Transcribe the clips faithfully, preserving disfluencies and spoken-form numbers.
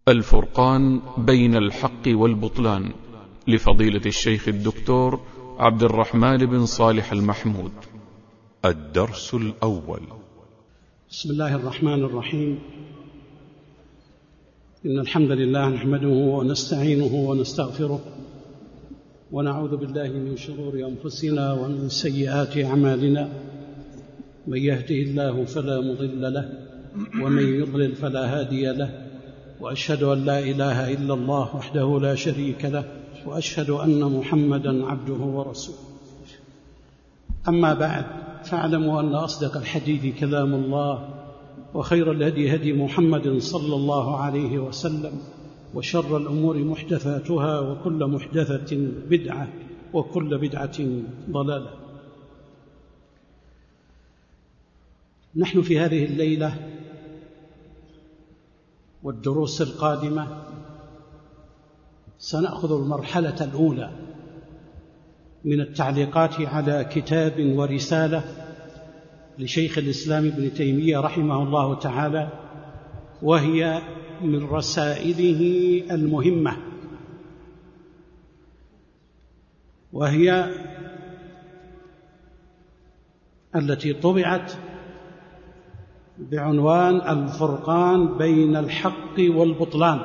الفرقان بين الحق والبطلان لفضيلة الشيخ الدكتور عبد الرحمن بن صالح المحمود. الدرس الأول. بسم الله الرحمن الرحيم. إن الحمد لله نحمده ونستعينه ونستغفره ونعوذ بالله من شرور أنفسنا ومن سيئات أعمالنا، من يهده الله فلا مضل له ومن يضلل فلا هادي له، وأشهد أن لا إله إلا الله وحده لا شريك له، وأشهد أن محمدًا عبده ورسوله. أما بعد، فاعلموا أن أصدق الحديث كلام الله، وخير الهدي هدي محمد صلى الله عليه وسلم، وشر الأمور محدثاتها، وكل محدثة بدعة، وكل بدعة ضلالة. نحن في هذه الليلة والدروس القادمة سنأخذ المرحلة الأولى من التعليقات على كتاب ورسالة لشيخ الإسلام ابن تيمية رحمه الله تعالى، وهي من رسائله المهمة، وهي التي طبعت بعنوان الفرقان بين الحق والبطلان،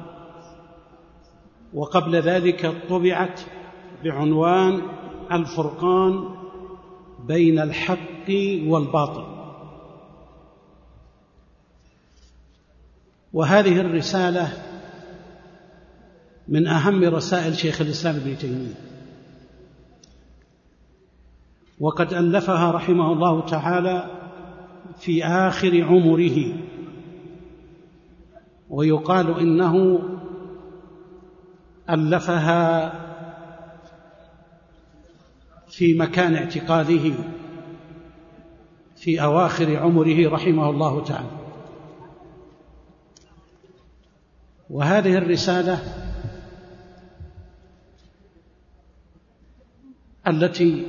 وقبل ذلك طبعت بعنوان الفرقان بين الحق والباطل. وهذه الرسالة من أهم رسائل شيخ الإسلام ابن تيمية، وقد ألفها رحمه الله تعالى في آخر عمره، ويقال إنه ألفها في مكان اعتقاله في أواخر عمره رحمه الله تعالى. وهذه الرسالة التي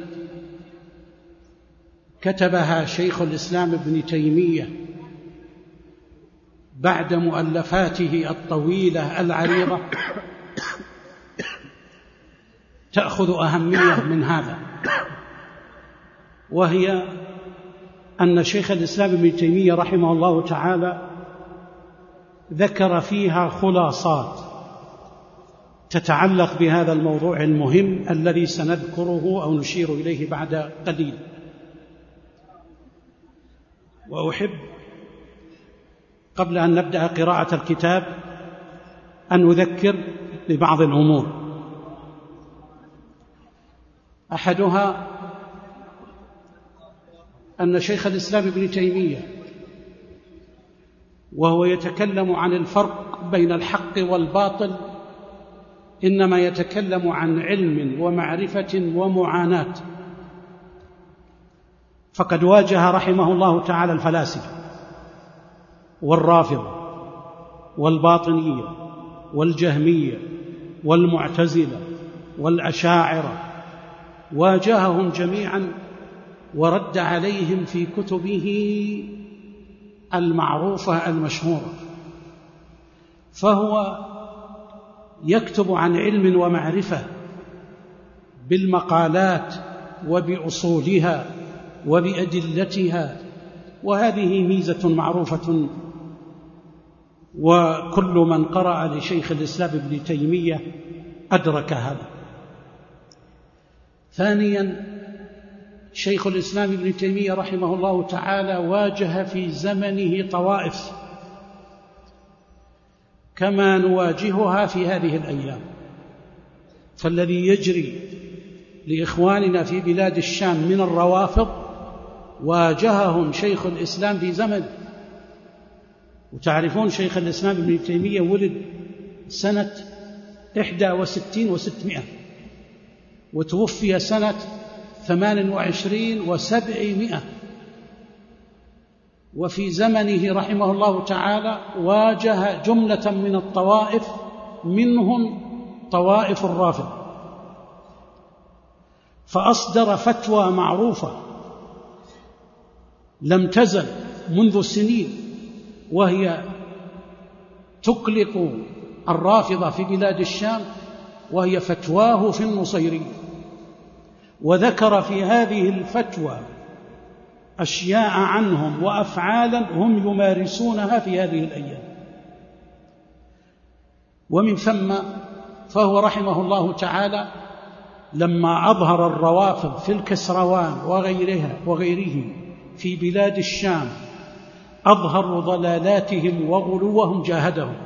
كتبها شيخ الإسلام ابن تيمية بعد مؤلفاته الطويلة العريضة تأخذ أهمية من هذا، وهي أن شيخ الإسلام ابن تيمية رحمه الله تعالى ذكر فيها خلاصات تتعلق بهذا الموضوع المهم الذي سنذكره أو نشير إليه بعد قليل. وأحب قبل أن نبدأ قراءة الكتاب أن أذكر ببعض الأمور. أحدها أن شيخ الإسلام ابن تيمية وهو يتكلم عن الفرق بين الحق والباطل إنما يتكلم عن علم ومعرفة ومعاناة، فقد واجه رحمه الله تعالى الفلاسفة والرافضة والباطنية والجهمية والمعتزلة والأشاعرة، واجههم جميعا ورد عليهم في كتبه المعروفة المشهورة. فهو يكتب عن علم ومعرفة بالمقالات وبأصولها وبأدلتها، وهذه ميزة معروفة، وكل من قرأ لشيخ الإسلام ابن تيمية أدرك هذا. ثانيا، شيخ الإسلام ابن تيمية رحمه الله تعالى واجه في زمنه طوائف كما نواجهها في هذه الأيام، فالذي يجري لإخواننا في بلاد الشام من الروافض واجههم شيخ الإسلام في زمن. وتعرفون شيخ الإسلام ابن تيمية ولد سنة إحدى وستين وستمائة، وتوفي سنة ثمان وعشرين وسبعمائة، وفي زمنه رحمه الله تعالى واجه جملة من الطوائف، منهم طوائف الرافضة، فأصدر فتوى معروفة لم تزل منذ سنين، وهي تقلق الرافضة في بلاد الشام، وهي فتواه في النصيرية. وذكر في هذه الفتوى أشياء عنهم وأفعالا هم يمارسونها في هذه الأيام. ومن ثم فهو رحمه الله تعالى لما أظهر الروافض في الكسروان وغيرها وغيره في بلاد الشام أظهروا ضلالاتهم وغلوهم، جاهدهم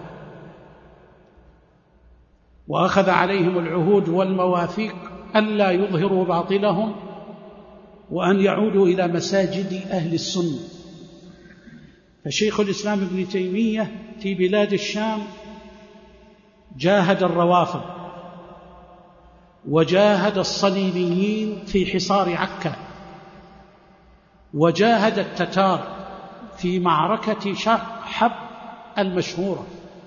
وأخذ عليهم العهود والمواثيق ألا يظهروا باطلهم وأن يعودوا إلى مساجد أهل السنة. فشيخ الإسلام ابن تيمية في بلاد الشام جاهد الروافض وجاهد الصليبيين في حصار عكا، وجاهد التتار في معركة حب المشهورة.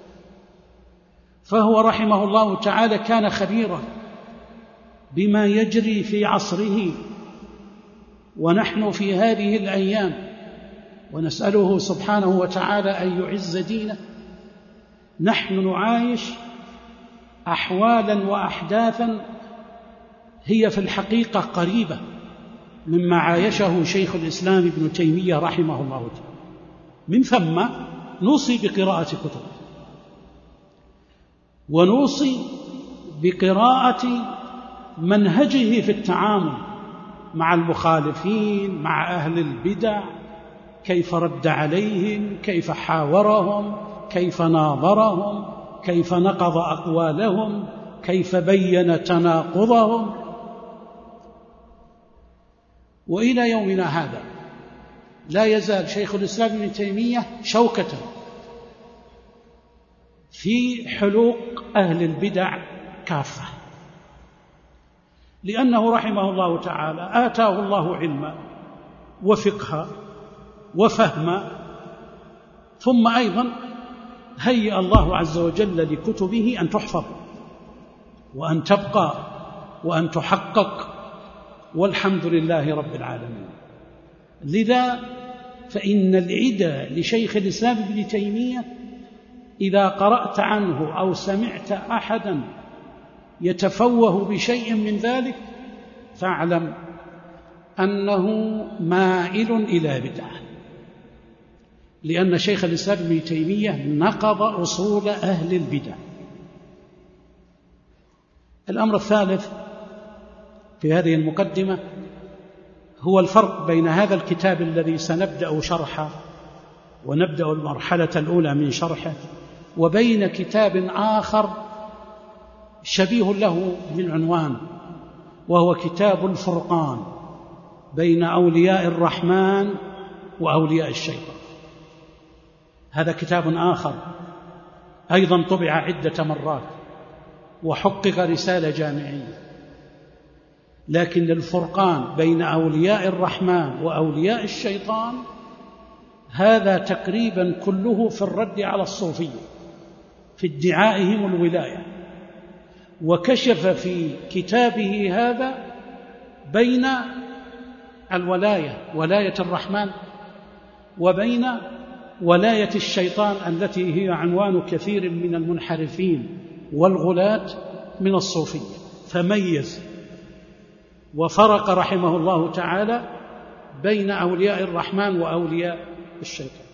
فهو رحمه الله تعالى كان خبيرا بما يجري في عصره، ونحن في هذه الأيام ونسأله سبحانه وتعالى أن يعز دينه نحن نعايش أحوالا وأحداثا هي في الحقيقة قريبة مما عايشه شيخ الإسلام ابن تيمية رحمه الله تعالى. من ثم نوصي بقراءة كتب، ونوصي بقراءة منهجه في التعامل مع المخالفين، مع أهل البدع، كيف رد عليهم، كيف حاورهم، كيف ناظرهم، كيف نقض أقوالهم، كيف بين تناقضهم. وإلى يومنا هذا لا يزال شيخ الإسلام ابن تيمية شوكة في حلوق أهل البدع كافة، لأنه رحمه الله تعالى آتاه الله علما وفقها وفهما، ثم أيضا هيأ الله عز وجل لكتبه أن تحفظ وأن تبقى وأن تحقق، والحمد لله رب العالمين. لذا فإن العدى لشيخ الإسلام ابن تيمية إذا قرأت عنه أو سمعت أحدا يتفوه بشيء من ذلك فاعلم أنه مائل إلى بدعة، لأن شيخ الإسلام ابن تيمية نقض أصول أهل البدع. الأمر الثالث في هذه المقدمة هو الفرق بين هذا الكتاب الذي سنبدأ شرحه ونبدأ المرحلة الأولى من شرحه وبين كتاب آخر شبيه له بالعنوان، وهو كتاب الفرقان بين أولياء الرحمن وأولياء الشيطان. هذا كتاب آخر أيضا طبع عدة مرات وحقق رسالة جامعية، لكن الفرقان بين أولياء الرحمن وأولياء الشيطان هذا تقريبا كله في الرد على الصوفية في ادعائهم الولاية، وكشف في كتابه هذا بين الولاية ولاية الرحمن وبين ولاية الشيطان التي هي عنوان كثير من المنحرفين والغلاة من الصوفية، فميز وفرق رحمه الله تعالى بين أولياء الرحمن وأولياء الشيطان.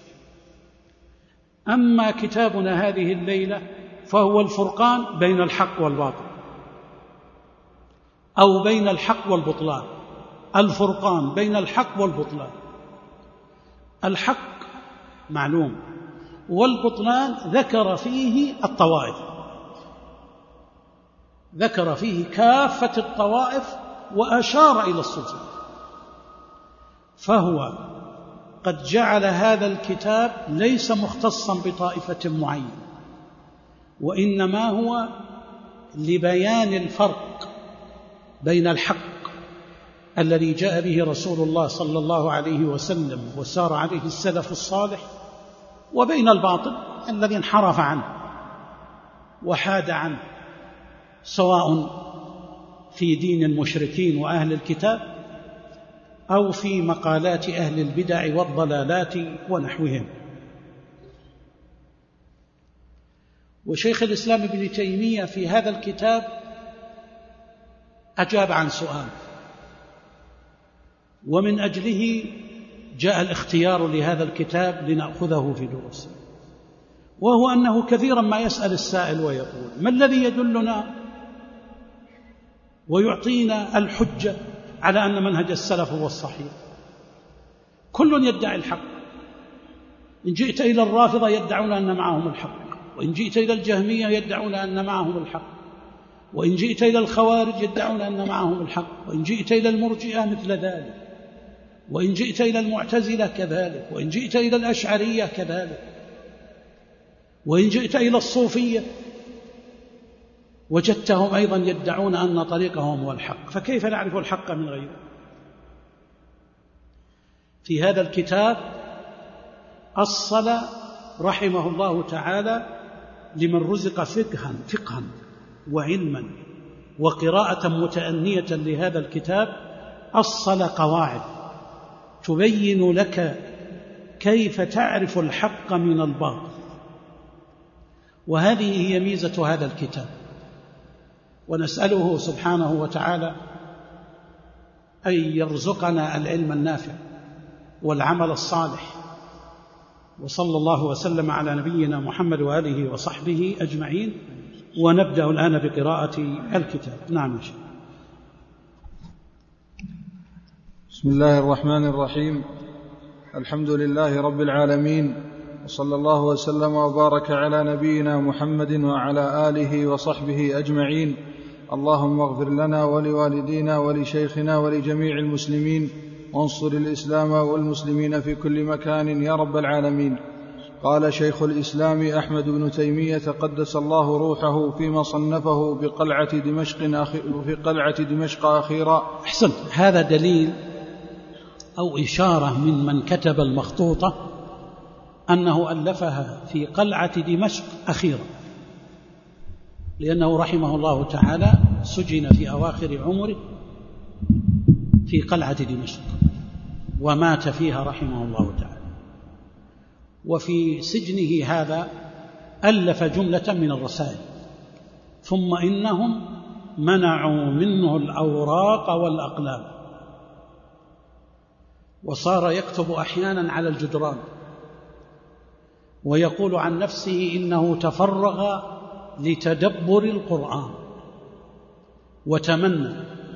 أما كتابنا هذه الليلة فهو الفرقان بين الحق والباطل أو بين الحق والبطلان. الفرقان بين الحق والبطلان، الحق معلوم والبطلان ذكر فيه الطوائف، ذكر فيه كافة الطوائف وأشار إلى الصوفية، فهو قد جعل هذا الكتاب ليس مختصا بطائفة معينة، وإنما هو لبيان الفرق بين الحق الذي جاء به رسول الله صلى الله عليه وسلم وسار عليه السلف الصالح، وبين الباطل الذي انحرف عنه وحاد عنه، سواء في دين المشركين وأهل الكتاب أو في مقالات أهل البدع والضلالات ونحوهم. وشيخ الإسلام ابن تيمية في هذا الكتاب أجاب عن سؤال، ومن أجله جاء الاختيار لهذا الكتاب لنأخذه في دروسنا، وهو أنه كثيرا ما يسأل السائل ويقول: ما الذي يدلنا ويعطينا الحجة على أن منهج السلف هو الصحيح؟ كل يدعي الحق. إن جئت إلى الرافضة يدعون أن معهم الحق، وإن جئت إلى الجهمية يدعون أن معهم الحق، وإن جئت إلى الخوارج يدعون أن معهم الحق، وإن جئت إلى المرجئة مثل ذلك، وإن جئت إلى المعتزلة كذلك، وإن جئت إلى الأشعرية كذلك، وإن جئت إلى الصوفية وجدتهم أيضا يدعون أن طريقهم هو الحق، فكيف نعرف الحق من غيره؟ في هذا الكتاب أصل رحمه الله تعالى لمن رزق فقها فقها وعلما وقراءة متأنية لهذا الكتاب، أصل قواعد تبين لك كيف تعرف الحق من الباطل، وهذه هي ميزة هذا الكتاب. ونسأله سبحانه وتعالى أن يرزقنا العلم النافع والعمل الصالح، وصلى الله وسلم على نبينا محمد وآله وصحبه أجمعين. ونبدأ الآن بقراءة الكتاب. نعم يا شيخ. بسم الله الرحمن الرحيم. الحمد لله رب العالمين، وصلى الله وسلم وبارك على نبينا محمد وعلى آله وصحبه أجمعين. اللهم اغفر لنا ولوالدينا ولشيخنا ولجميع المسلمين، وانصر الإسلام والمسلمين في كل مكان يا رب العالمين. قال شيخ الإسلام أحمد بن تيمية قدس الله روحه فيما صنفه بقلعة دمشق في قلعة دمشق أخيرا. أحسنت. هذا دليل أو إشارة من من كتب المخطوطة أنه ألفها في قلعة دمشق أخيرا، لأنه رحمه الله تعالى سجن في أواخر عمره في قلعة دمشق ومات فيها رحمه الله تعالى. وفي سجنه هذا ألف جملة من الرسائل، ثم إنهم منعوا منه الأوراق والأقلام، وصار يكتب أحيانا على الجدران، ويقول عن نفسه إنه تفرغ لتدبر القرآن، وتمنى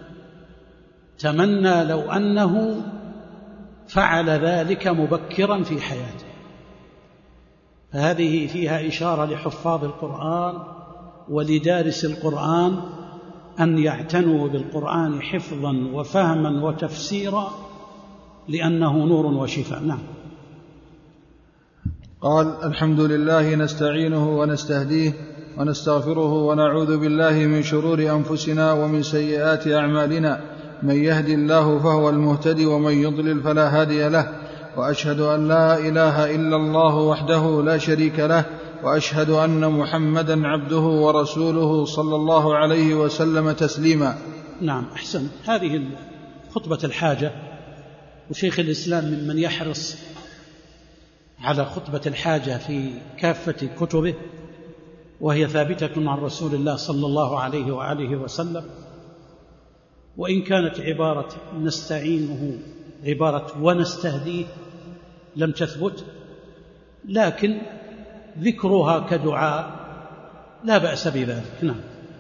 تمنى لو أنه فعل ذلك مبكرا في حياته. فهذه فيها إشارة لحفاظ القرآن ولدارس القرآن أن يعتنوا بالقرآن حفظا وفهما وتفسيرا، لأنه نور وشفاء. نعم. قال: الحمد لله نستعينه ونستهديه ونستغفره ونعوذ بالله من شرور أنفسنا ومن سيئات أعمالنا، من يهد الله فهو المهتدي ومن يضلل فلا هادي له، وأشهد أن لا إله إلا الله وحده لا شريك له، وأشهد أن محمدا عبده ورسوله صلى الله عليه وسلم تسليما. نعم أحسن. هذه خطبة الحاجة، وشيخ الإسلام ممن يحرص على خطبة الحاجة في كافة كتبه، وهي ثابتة عن رسول الله صلى الله عليه وآله وسلم. وإن كانت عبارة نستعينه عبارة ونستهديه لم تثبت، لكن ذكرها كدعاء لا بأس بذلك. نعم.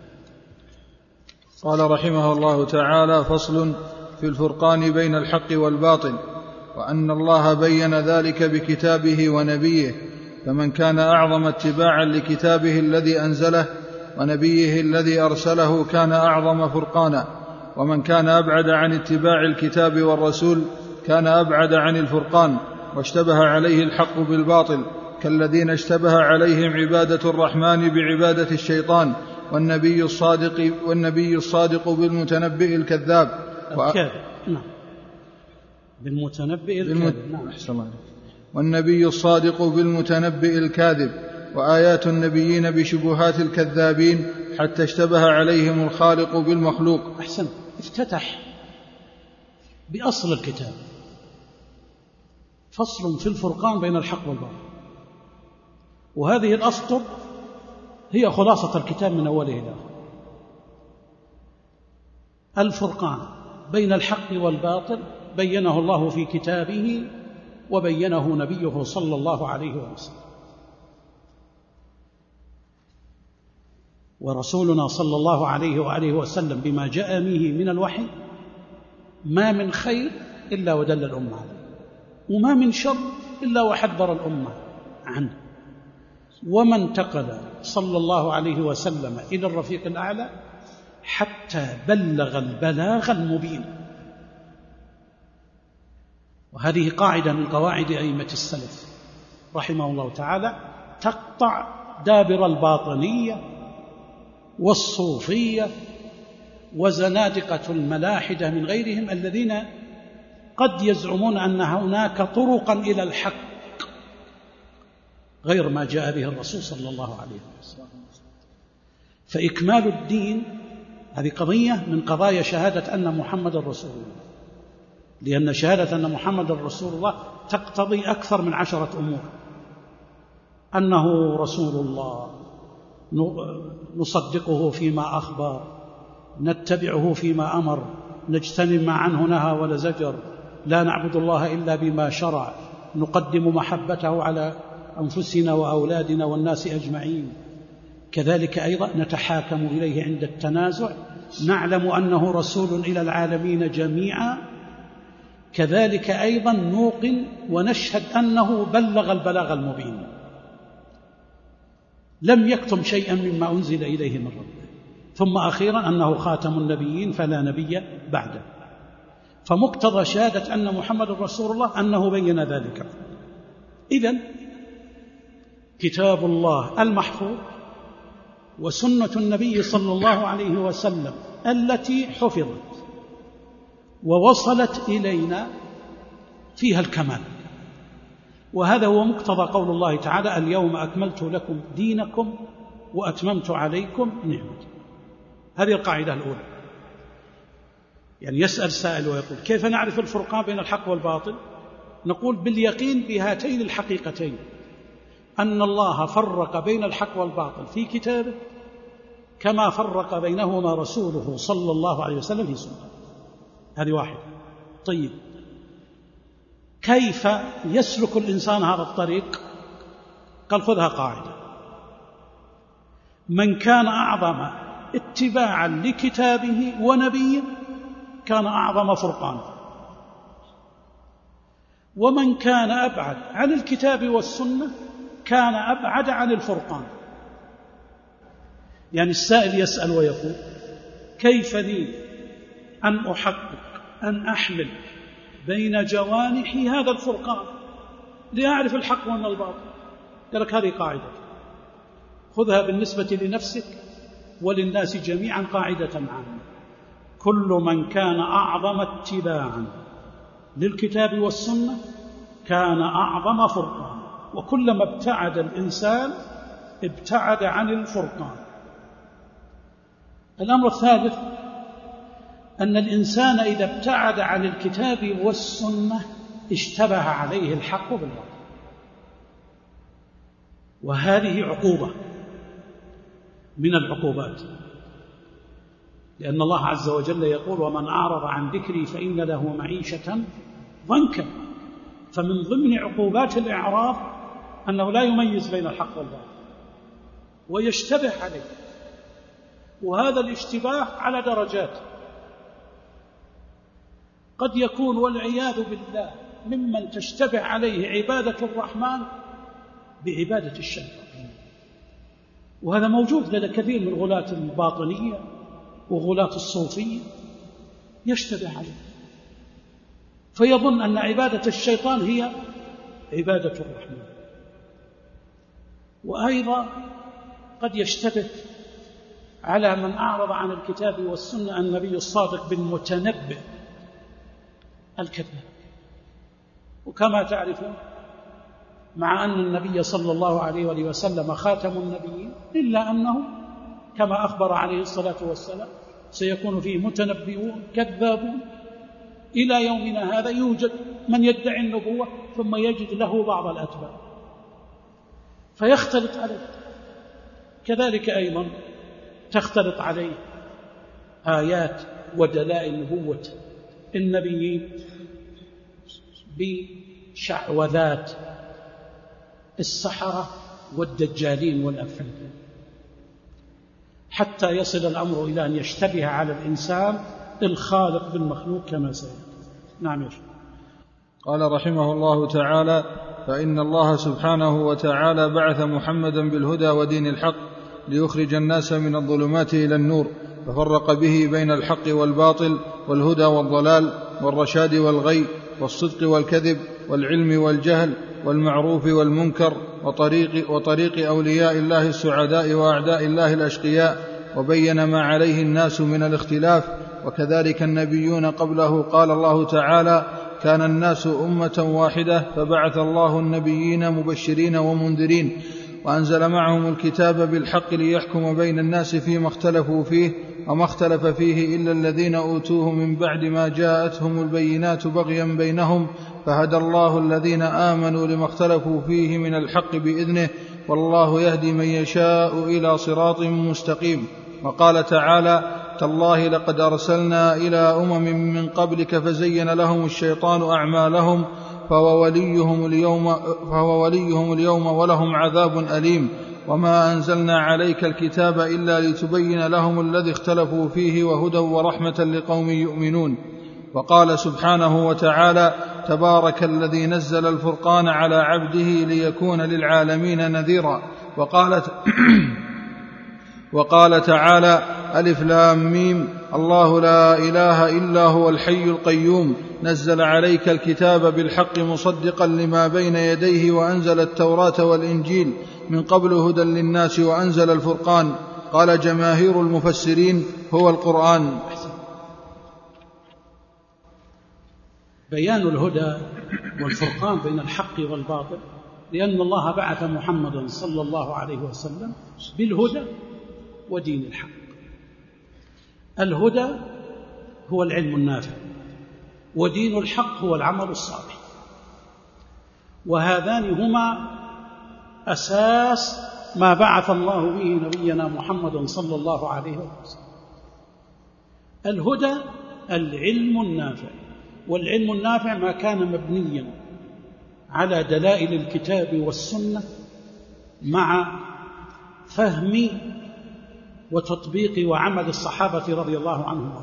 قال رحمه الله تعالى: فصل في الفرقان بين الحق والباطل، وأن الله بين ذلك بكتابه ونبيه، فمن كان أعظم اتباعا لكتابه الذي أنزله ونبيه الذي أرسله كان أعظم فرقانا، ومن كان أبعد عن اتباع الكتاب والرسول كان أبعد عن الفرقان، واشتبه عليه الحق بالباطل، كالذين اشتبه عليهم عبادة الرحمن بعبادة الشيطان، والنبي الصادق والنبي الصادق بالمتنبئ الكذاب. الكاذب. نعم. بالمتنبئ الكاذب. نعم. أحسن الله. والنبي الصادق بالمتنبئ الكاذب، وآيات النبيين بشبهات الكذابين، حتى اشتبه عليهم الخالق بالمخلوق. أحسن. افتتح بأصل الكتاب، فصل في الفرقان بين الحق والباطل، وهذه الأسطر هي خلاصة الكتاب من أوله إلى آخره. الفرقان بين الحق والباطل بينه الله في كتابه وبينه نبيه صلى الله عليه وسلم. ورسولنا صلى الله عليه وآله وسلم بما جاء به من الوحي ما من خير إلا ودل الأمة عليه، وما من شر إلا وحذر الأمة عنه. وما انتقل صلى الله عليه وسلم إلى الرفيق الأعلى حتى بلغ البلاغ المبين. وهذه قاعدة من قواعد أئمة السلف رحمه الله تعالى تقطع دابر الباطنية والصوفية وزنادقة الملاحدة من غيرهم الذين قد يزعمون أن هناك طرقا إلى الحق غير ما جاء به الرسول صلى الله عليه وسلم. فإكمال الدين هذه قضية من قضايا شهادة أن محمد رسول الله، لأن شهادة أن محمد رسول الله تقتضي أكثر من عشرة أمور: أنه رسول الله، نصدقه فيما أخبر، نتبعه فيما أمر، نجتنب ما عنه نهى ولا زجر، لا نعبد الله إلا بما شرع، نقدم محبته على أنفسنا وأولادنا والناس أجمعين. كذلك أيضا نتحاكم إليه عند التنازع، نعلم أنه رسول إلى العالمين جميعا. كذلك أيضا نوقن ونشهد أنه بلغ البلاغ المبين، لم يكتم شيئا مما أنزل إليه من ربه. ثم أخيرا أنه خاتم النبيين فلا نبي بعده. فمقتضى شهادة أن محمد رسول الله أنه بين ذلك. إذن كتاب الله المحفوظ وسنة النبي صلى الله عليه وسلم التي حفظت ووصلت إلينا فيها الكمال. وهذا هو مقتضى قول الله تعالى: اليوم أكملت لكم دينكم وأتممت عليكم نعمتي. هذه القاعدة الأولى. يعني يسأل سائل ويقول: كيف نعرف الفرقان بين الحق والباطل؟ نقول: باليقين بهاتين الحقيقتين، أن الله فرق بين الحق والباطل في كتابه كما فرق بينهما رسوله صلى الله عليه وسلم في سنته. هذه واحدة. طيب، كيف يسلك الإنسان هذا الطريق؟ قال: خذها قاعدة: من كان أعظم اتباعا لكتابه ونبيه كان أعظم فرقانا، ومن كان أبعد عن الكتاب والسنة كان أبعد عن الفرقان. يعني السائل يسأل ويقول: كيف لي أن أحقق أن أحمل بين جوانحي هذا الفرقان لأعرف الحق من الباطل؟ قال لك: هذه قاعدة خذها بالنسبة لنفسك وللناس جميعا قاعدة عامة: كل من كان أعظم اتباعا للكتاب والسنة كان أعظم فرقان، وكلما ابتعد الإنسان ابتعد عن الفرقان. الأمر الثالث: أن الإنسان إذا ابتعد عن الكتاب والسنة اشتبه عليه الحق بالباطل، وهذه عقوبة من العقوبات، لأن الله عز وجل يقول: ومن أعرض عن ذكري فإن له معيشة ضنكا. فمن ضمن عقوبات الإعراض أنه لا يميز بين الحق والباطل ويشتبه عليه، وهذا الاشتباه على درجات. قد يكون والعياذ بالله ممن تشتبه عليه عبادة الرحمن بعبادة الشيطان، وهذا موجود لدى كثير من غلاة الباطنية وغلاة الصوفية، يشتبه عليه فيظن أن عبادة الشيطان هي عبادة الرحمن. وأيضا قد يشتبه على من أعرض عن الكتاب والسنة النبي الصادق بالمتنبئ الكذاب. وكما تعرفون، مع أن النبي صلى الله عليه وآله وسلم خاتم النبيين، إلا أنه كما أخبر عليه الصلاة والسلام سيكون فيه متنبئون كذابون. إلى يومنا هذا يوجد من يدعي النبوة ثم يجد له بعض الأتباع فيختلط عليه. كذلك أيضا تختلط عليه آيات ودلائل نبوة النبيين بشعوذات السحرة والدجالين والأفلين، حتى يصل الأمر إلى أن يشتبه على الإنسان الخالق بالمخلوق كما سيأتي. نعم. قال رحمه الله تعالى: فإن الله سبحانه وتعالى بعث محمدا بالهدى ودين الحق ليخرج الناس من الظلمات إلى النور، ففرق به بين الحق والباطل والهدى والضلال والرشاد والغي والصدق والكذب والعلم والجهل والمعروف والمنكر وطريق, وطريق أولياء الله السعداء وأعداء الله الأشقياء، وبين ما عليه الناس من الاختلاف. وكذلك النبيون قبله، قال الله تعالى: كان الناس أمة واحدة فبعث الله النبيين مبشرين ومنذرين وأنزل معهم الكتاب بالحق ليحكم بين الناس فيما اختلفوا فيه، وما اختلف فيه إلا الذين أوتوه من بعد ما جاءتهم البينات بغيا بينهم، فهدى الله الذين آمنوا لما اختلفوا فيه من الحق بإذنه، والله يهدي من يشاء إلى صراط مستقيم. وقال تعالى: تالله لقد أرسلنا إلى أمم من قبلك فزين لهم الشيطان أعمالهم فهو وليهم اليوم, فهو وليهم اليوم ولهم عذاب أليم، وما أنزلنا عليك الكتاب إلا لتبين لهم الذي اختلفوا فيه وهدى ورحمة لقوم يؤمنون. وقال سبحانه وتعالى: تبارك الذي نزل الفرقان على عبده ليكون للعالمين نذيرا. وقال وقال تعالى: ألف لام ميم، الله لا إله إلا هو الحي القيوم، نزل عليك الكتاب بالحق مصدقا لما بين يديه، وأنزل التوراة والإنجيل من قبل هدى للناس، وأنزل الفرقان. قال جماهير المفسرين: هو القرآن. بيان الهدى والفرقان بين الحق والباطل، لأن الله بعث محمدا صلى الله عليه وسلم بالهدى ودين الحق. الهدى هو العلم النافع، ودين الحق هو العمل الصالح، وهذان هما أساس ما بعث الله به نبينا محمد صلى الله عليه وسلم. الهدى العلم النافع، والعلم النافع ما كان مبنيا على دلائل الكتاب والسنة مع فهم وتطبيق وعمل الصحابة رضي الله عنهم.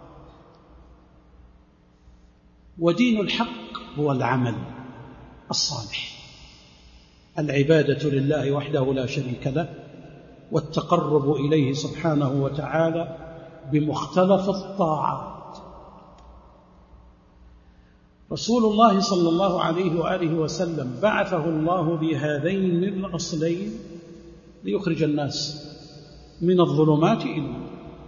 ودين الحق هو العمل الصالح، العبادة لله وحده لا شريك له، والتقرب إليه سبحانه وتعالى بمختلف الطاعات. رسول الله صلى الله عليه وآله وسلم بعثه الله بهذين الأصلين ليخرج الناس من الظلمات إلى النور.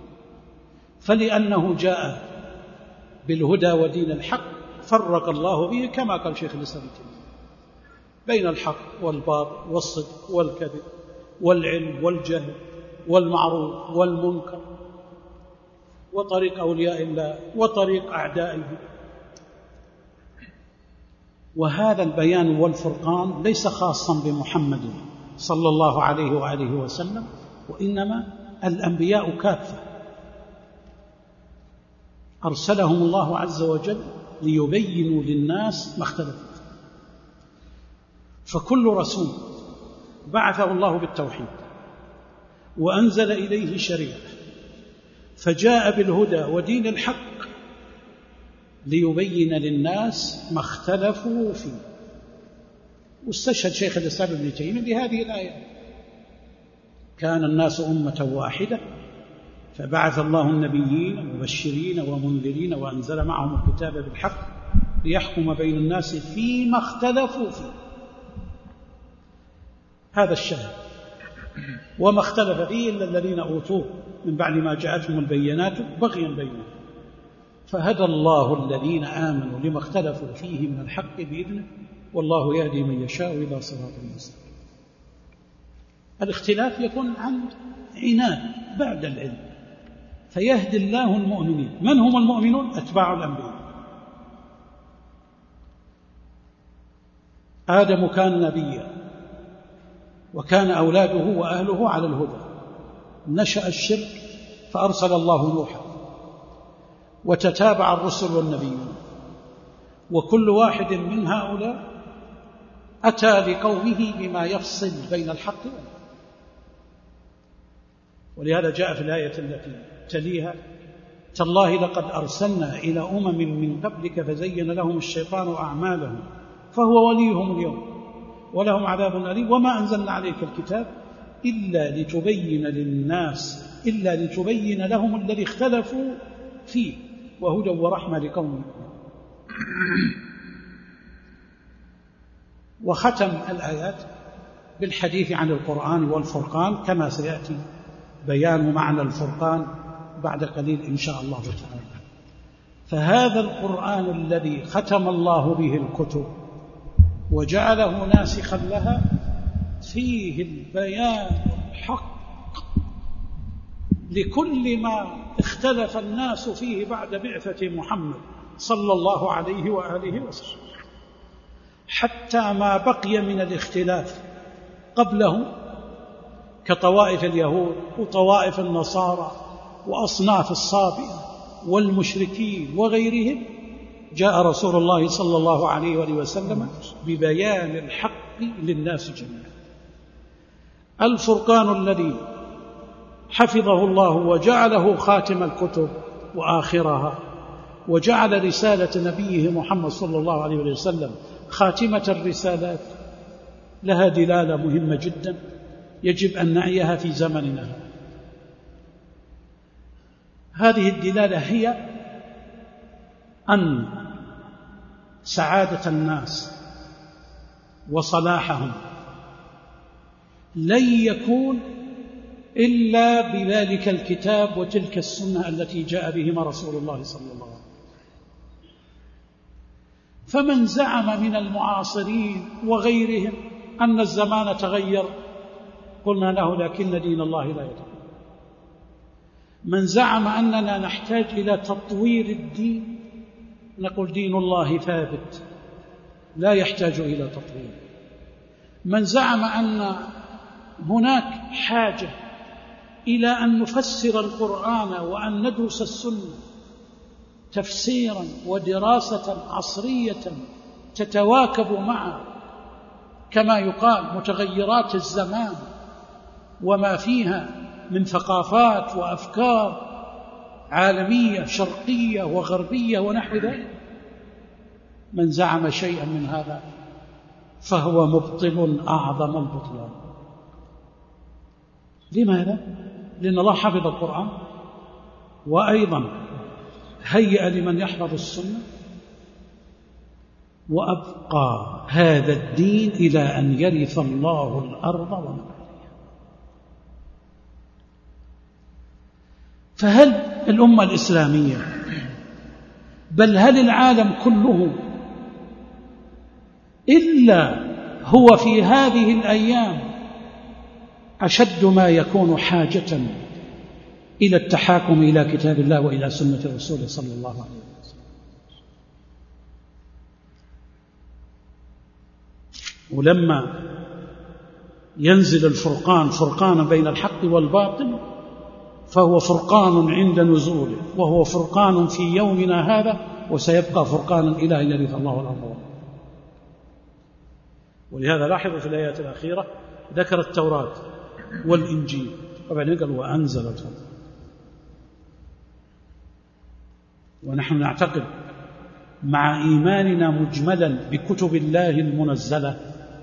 فلأنه جاء بالهدى ودين الحق فرق الله به، كما قال شيخ الإسلام بين الحق والباطل والصدق والكذب والعلم والجهل والمعروف والمنكر، وطريق أولياء الله وطريق أعدائه. وهذا البيان والفرقان ليس خاصا بمحمد صلى الله عليه وآله وسلم، وإنما الأنبياء كافة أرسلهم الله عز وجل ليبينوا للناس ما اختلفوا. فكل رسول بعثه الله بالتوحيد وأنزل إليه شريعة، فجاء بالهدى ودين الحق ليبين للناس ما اختلفوا فيه. واستشهد شيخ الإسلام ابن تيمية بهذه الآية: كان الناس أمة واحدة فبعث الله النبيين مبشرين ومنذرين وأنزل معهم الكتاب بالحق ليحكم بين الناس فيما اختلفوا فيه. هذا الشهر، وما اختلف فيه إلا الذين أوتوه من بعد ما جاءتهم البينات بغيا بينهم، فهدى الله الذين آمنوا لما اختلفوا فيه من الحق بإذنه، والله يهدي من يشاء إلى صراط مستقيم. الاختلاف يكون عن عناد بعد العلم، فيهدي الله المؤمنين. من هم المؤمنون؟ أتباع الأنبياء. آدم كان نبيا، وكان أولاده وأهله على الهدى، نشأ الشرك فأرسل الله نوحا، وتتابع الرسل والنبيون، وكل واحد من هؤلاء أتى لقومه بما يفصل بين الحق والباطل. ولهذا جاء في الآية التي تليها: تالله لقد أرسلنا إلى أمم من قبلك فزين لهم الشيطان أعمالهم فهو وليهم اليوم ولهم عذاب أليم وما أنزلنا عليك الكتاب إلا لتبين للناس إلا لتبين لهم الذي اختلفوا فيه وهدى ورحمة لقوم يؤمنون. وختم الآيات بالحديث عن القرآن والفرقان، كما سيأتي بيان معنى الفرقان بعد قليل إن شاء الله تعالى. فهذا القرآن الذي ختم الله به الكتب وجعله ناسخا لها فيه البيان الحق لكل ما اختلف الناس فيه بعد بعثة محمد صلى الله عليه وآله وسلم، حتى ما بقي من الاختلاف قبله كطوائف اليهود وطوائف النصارى وأصناف الصابئة والمشركين وغيرهم، جاء رسول الله صلى الله عليه وآله وسلم ببيان الحق للناس جميعا. الفرقان الذي حفظه الله وجعله خاتم الكتب وآخرها، وجعل رسالة نبيه محمد صلى الله عليه وسلم خاتمة الرسالات، لها دلالة مهمة جدا يجب أن نعيها في زمننا. هذه الدلالة هي أن سعادة الناس وصلاحهم لن يكون إلا بذلك الكتاب وتلك السنة التي جاء بهما رسول الله صلى الله عليه وسلم. فمن زعم من المعاصرين وغيرهم أن الزمان تغير قلنا له لكن دين الله لا يتغير. من زعم أننا نحتاج إلى تطوير الدين نقول دين الله ثابت لا يحتاج إلى تطوير. من زعم أن هناك حاجة إلى أن نفسر القرآن وأن ندرس السنة تفسيرا ودراسة عصرية تتواكب مع كما يقال متغيرات الزمان وما فيها من ثقافات وأفكار عالمية شرقية وغربية ونحو ذلك، من زعم شيئا من هذا فهو مبطل أعظم البطلان. لماذا؟ لأن الله حفظ القرآن وأيضا هيأ لمن يحفظ السنة وأبقى هذا الدين إلى أن يرث الله الأرض ومن عليها. فهل الأمة الإسلامية بل هل العالم كله إلا هو في هذه الأيام أشد ما يكون حاجة إلى التحاكم إلى كتاب الله وإلى سنة الرسول صلى الله عليه وسلم؟ ولما ينزل الفرقان فرقانا بين الحق والباطل فهو فرقان عند نزوله، وهو فرقان في يومنا هذا، وسيبقى فرقانا إلى أن يرث الله الأرض. ولهذا لاحظوا في الآيات الأخيرة ذكر التوراة والإنجيل وبعدين قال وأنزل التوراة. ونحن نعتقد مع إيماننا مجملا بكتب الله المنزلة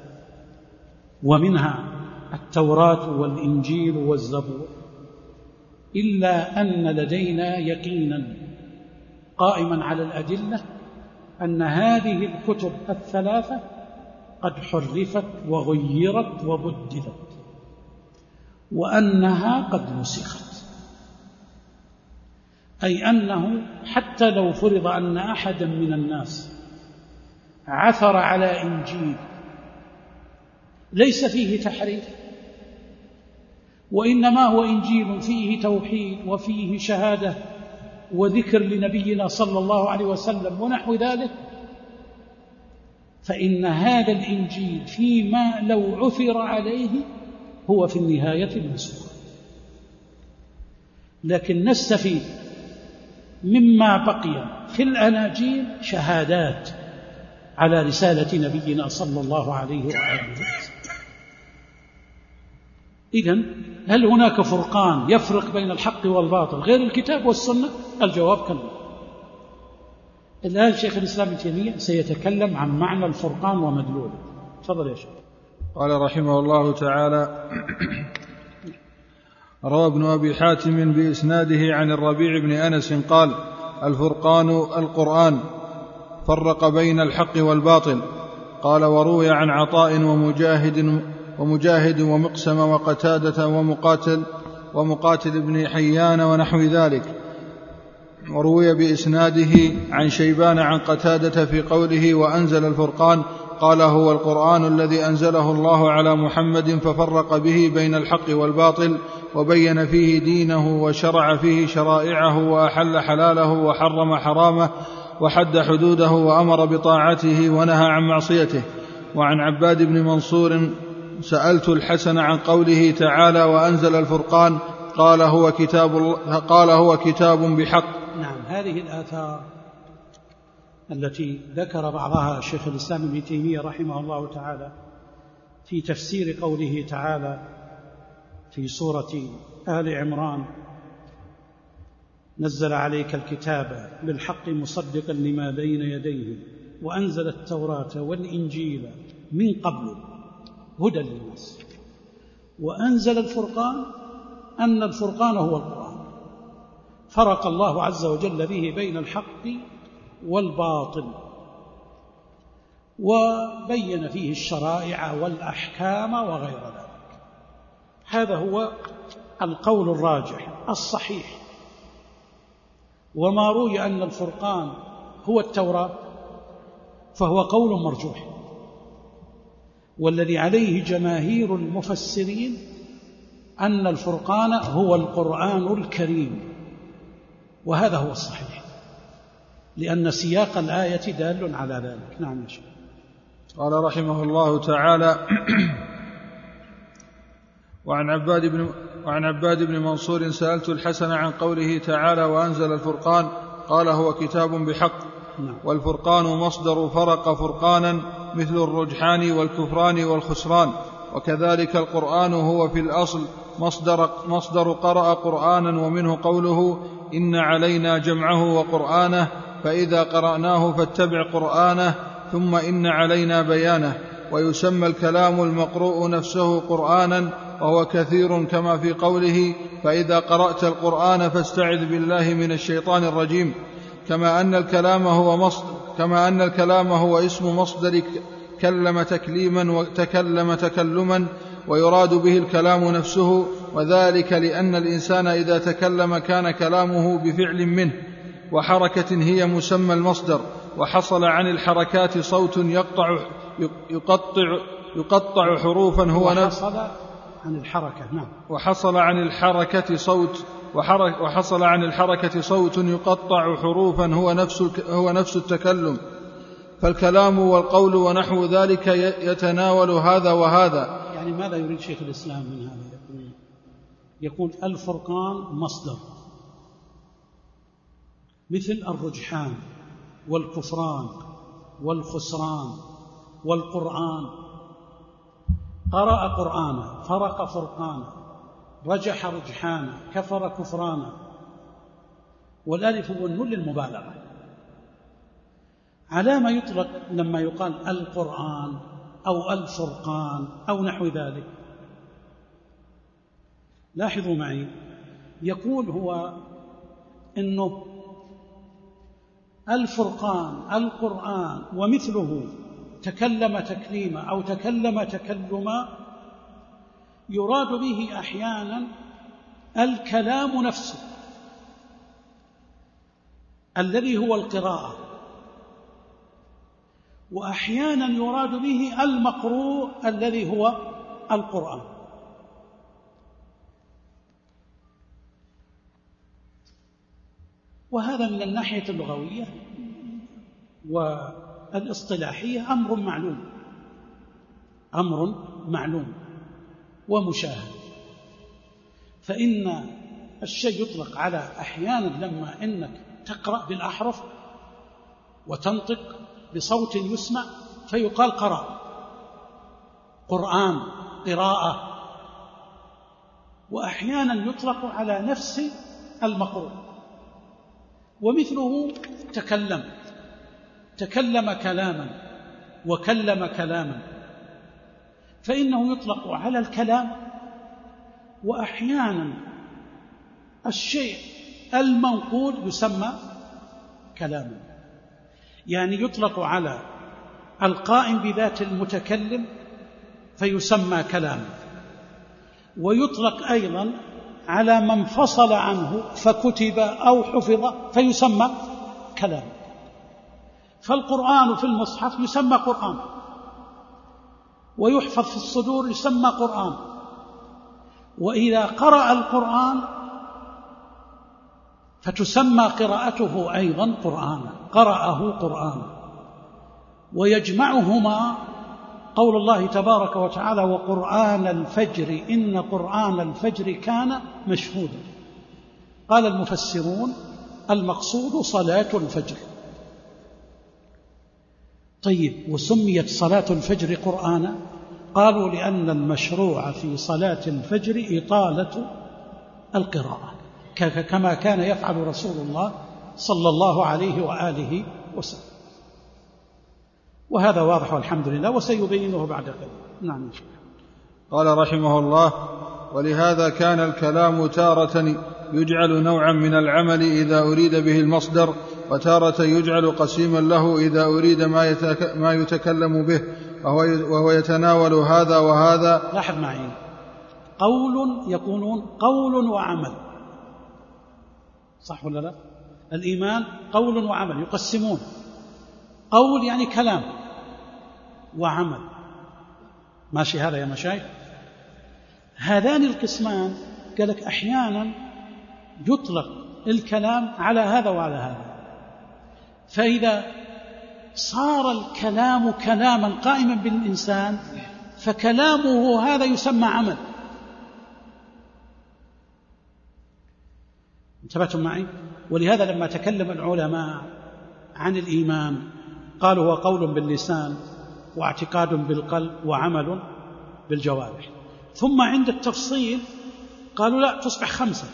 ومنها التوراة والإنجيل والزبور، إلا أن لدينا يقينا قائما على الأدلة أن هذه الكتب الثلاثة قد حرفت وغيرت وبدلت، وأنها قد نسخت. أي أنه حتى لو فرض أن أحدا من الناس عثر على إنجيل ليس فيه تحريف، وإنما هو إنجيل فيه توحيد وفيه شهادة وذكر لنبينا صلى الله عليه وسلم ونحو ذلك، فإن هذا الإنجيل فيما لو عثر عليه هو في النهاية المنسوخ. لكن نستفيد مما بقي في الأناجيل شهادات على رسالة نبينا صلى الله عليه وآله وسلم. إذن هل هناك فرقان يفرق بين الحق والباطل غير الكتاب والسنة؟ الجواب كلا. الآن شيخ الإسلام ابن تيمية سيتكلم عن معنى الفرقان ومدلوله. تفضل يا شيخ. قال رحمه الله تعالى: روى ابن أبي حاتم بإسناده عن الربيع بن أنس قال: الفرقان القرآن فرق بين الحق والباطل. قال: وروي عن عطاء ومجاهد ومجاهد ومقسم وقتادة ومقاتل ومقاتل بن حيان ونحو ذلك. وروي بإسناده عن شيبان عن قتادة في قوله: وأنزل الفرقان، قال: هو القرآن الذي أنزله الله على محمد ففرق به بين الحق والباطل وبين فيه دينه وشرع فيه شرائعه وأحل حلاله وحرم حرامه وحد حدوده وأمر بطاعته ونهى عن معصيته. وعن عباد بن منصور: سألت الحسن عن قوله تعالى: وأنزل الفرقان، قال: هو كتاب, قال هو كتاب بحق. نعم، هذه الآثار التي ذكر بعضها شيخ الإسلام ابن تيمية رحمه الله تعالى في تفسير قوله تعالى في سورة آل عمران: نزل عليك الكتاب بالحق مصدقا لما بين يديه وأنزل التوراة والإنجيل من قبل هدى للناس وأنزل الفرقان، أن الفرقان هو القرآن، فرق الله عز وجل به بين الحق والباطل وبين فيه الشرائع والأحكام وغير ذلك. هذا هو القول الراجح الصحيح. وما روي أن الفرقان هو التوراة فهو قول مرجوح، والذي عليه جماهير المفسرين أن الفرقان هو القرآن الكريم، وهذا هو الصحيح لأن سياق الآية دال على ذلك. نعم يا شيخ. قال رحمه الله تعالى: وعن عباد بن وعن عباد بن منصور: سألت الحسن عن قوله تعالى: وأنزل الفرقان، قال: هو كتاب بحق. نعم. والفرقان مصدر فرق فرقانا مثل الرجحان والكفران والخسران. وكذلك القرآن هو في الأصل مصدر, مصدر قرأ قرآنا، ومنه قوله: إن علينا جمعه وقرآنه فإذا قرأناه فاتبع قرآنه ثم إن علينا بيانه. ويسمى الكلام المقروء نفسه قرآنا، وهو كثير كما في قوله: فإذا قرأت القرآن فاستعذ بالله من الشيطان الرجيم. كما أن الكلام هو مصدر كما أن الكلام هو اسم مصدر كلم تكليما وتكلم تكلما، ويراد به الكلام نفسه، وذلك لأن الإنسان إذا تكلم كان كلامه بفعل منه، وحركة هي مسمى المصدر. وحصل عن الحركات صوت يقطع يقطع يقطع حروفا هو وحصل عن الحركة نعم وحصل عن الحركة صوت وحصل عن الحركة صوت يقطع حروفا هو نفس هو نفس التكلم. فالكلام والقول ونحو ذلك يتناول هذا وهذا. يعني ماذا يريد شيخ الإسلام من هذا؟ يقول الفرقان مصدر مثل الرجحان والكفران والخسران والقرآن. قرأ قرآنا، فرق فرقانا، رجح رجحانا، كفر كفرانا، والألف والنون للمبالغة. على ما يطلق لما يقال القرآن أو الفرقان أو نحو ذلك؟ لاحظوا معي، يقول هو إنه الفرقان القرآن ومثله تكلم تكليما أو تكلم تكلما، يراد به أحيانا الكلام نفسه الذي هو القراءة، وأحيانا يراد به المقروء الذي هو القرآن. وهذا من الناحية اللغوية والاصطلاحية أمر معلوم أمر معلوم ومشاهد. فإن الشيء يطلق على أحيانا لما إنك تقرأ بالأحرف وتنطق بصوت يسمع فيقال قرأ، قرآن، قراءة. وأحيانا يطلق على نفس المقروء، ومثله تكلم، تكلم كلاما وكلم كلاما، فإنه يطلق على الكلام، وأحيانا الشيء المنقول يسمى كلاما. يعني يطلق على القائم بذات المتكلم فيسمى كلاما، ويطلق أيضا على من فصل عنه فكتب أو حفظ فيسمى كلام. فالقرآن في المصحف يسمى قرآن، ويحفظ في الصدور يسمى قرآن. وإذا قرأ القرآن فتسمى قراءته أيضا قرآنا، قرأه قرآنا. ويجمعهما قول الله تبارك وتعالى: وقرآن الفجر إن قرآن الفجر كان مشهودا. قال المفسرون: المقصود صلاة الفجر. طيب، وسميت صلاة الفجر قرآنا؟ قالوا: لأن المشروع في صلاة الفجر إطالة القراءة، كما كان يفعل رسول الله صلى الله عليه وآله وسلم. وهذا واضح والحمد لله، وسيبينه بعد قليل. نعم. قال رحمه الله: ولهذا كان الكلام تارة يجعل نوعا من العمل إذا أريد به المصدر، وتارة يجعل قسيما له إذا أريد ما يتكلم به، وهو يتناول هذا وهذا. لاحظ معي، قول يكونون قول وعمل، صح ولا لا؟ الإيمان قول وعمل، يقسمون. قول يعني كلام، وعمل. ماشي هذا يا مشايخ؟ هذان القسمان قال لك أحيانا يطلق الكلام على هذا وعلى هذا، فإذا صار الكلام كلاما قائما بالإنسان فكلامه هذا يسمى عمل. انتبهتم معي؟ ولهذا لما تكلم العلماء عن الإيمان قالوا: هو قول باللسان واعتقاد بالقلب وعمل بالجوارح. ثم عند التفصيل قالوا: لا، تصبح خمسة: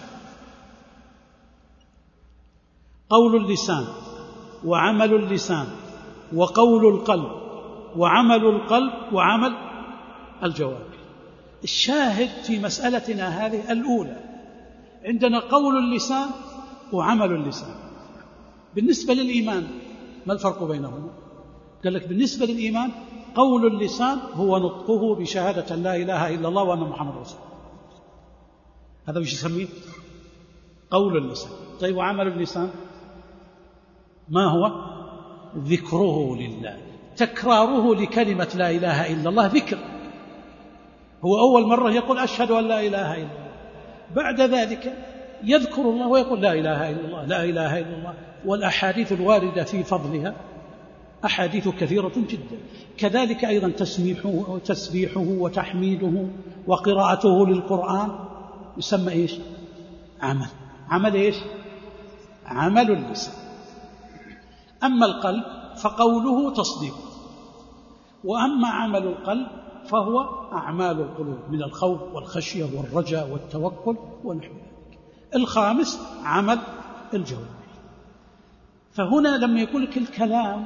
قول اللسان وعمل اللسان وقول القلب وعمل القلب وعمل الجوارح. الشاهد في مسألتنا هذه الأولى، عندنا قول اللسان وعمل اللسان. بالنسبة للإيمان ما الفرق بينهما؟ قال لك بالنسبة للإيمان قول اللسان هو نطقه بشهادة لا إله إلا الله وأن محمد رسول الله، هذا وش يسميه؟ قول اللسان. طيب، وعمل اللسان ما هو؟ ذكره لله، تكراره لكلمة لا إله إلا الله ذكر. هو أول مرة يقول أشهد أن لا إله إلا الله، بعد ذلك يذكر الله ويقول لا إله إلا الله لا إله إلا الله. والأحاديث الواردة في فضلها أحاديث كثيرة جدا. كذلك أيضا تسبيحه, تسبيحه وتحميده وقراءته للقرآن يسمى إيش؟ عمل. عمل إيش؟ عمل اللسان. أما القلب فقوله تصديق، وأما عمل القلب فهو أعمال القلوب من الخوف والخشية والرجاء والتوكل ونحو ذلك. الخامس عمل الجوارح. فهنا لما يقول لك الكلام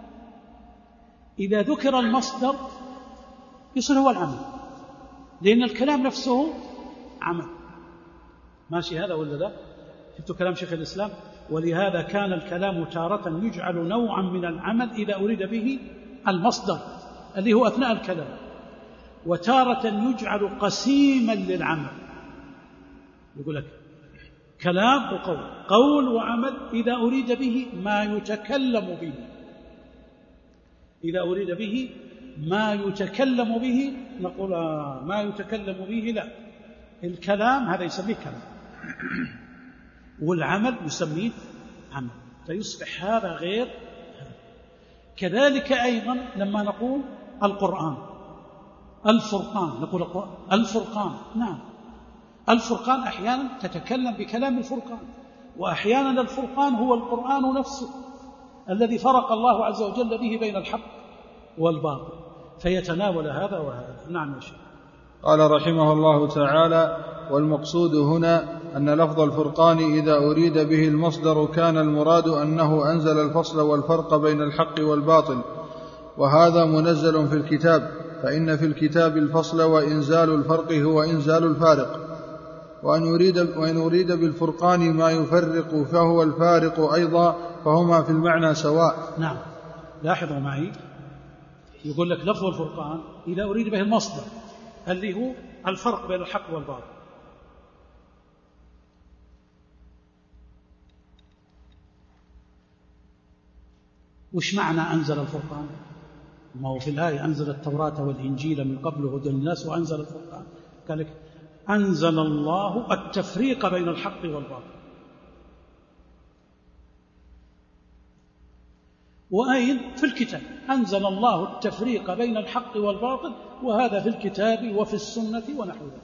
إذا ذكر المصدر يصير هو العمل، لأن الكلام نفسه عمل. ماشي هذا ولا لا؟ شفتوا كلام شيخ الإسلام؟ ولهذا كان الكلام تارة يجعل نوعا من العمل إذا أريد به المصدر اللي هو أثناء الكلام، وتارة يجعل قسيما للعمل. يقول لك كلام وقول، قول وعمل إذا أريد به ما يتكلم به، إذا أريد به ما يتكلم به نقول آه ما يتكلم به لا، الكلام هذا يسميه كلام، والعمل يسميه عمل، فيصبح هذا غير هذا. كذلك أيضا لما نقول القرآن الفرقان، نقول الفرقان، نعم الفرقان أحيانا تتكلم بكلام الفرقان، وأحيانا الفرقان هو القرآن نفسه الذي فرق الله عز وجل به بين الحق والباطل، فيتناول هذا وهذا. نعم يا شيخ. قال رحمه الله تعالى: والمقصود هنا أن لفظ الفرقان إذا أريد به المصدر كان المراد أنه أنزل الفصل والفرق بين الحق والباطل، وهذا منزل في الكتاب، فإن في الكتاب الفصل وإنزال الفرق هو إنزال الفارق، وأن يريد, وإن أريد بالفرقان ما يفرق فهو الفارق أيضا، فهما في المعنى سواء. نعم، لاحظوا معي، يقول لك لفظ الفرقان إذا أريد به المصدر اللي هو الفرق بين الحق والباطل. وش معنى أنزل الفرقان؟ ما هو في الآية أنزل التوراة والإنجيل من قبل هدى للناس وأنزل الفرقان، قال لك أنزل الله التفريق بين الحق والباطل. وأين؟ في الكتاب. أنزل الله التفريق بين الحق والباطل، وهذا في الكتاب وفي السنة ونحو ذلك.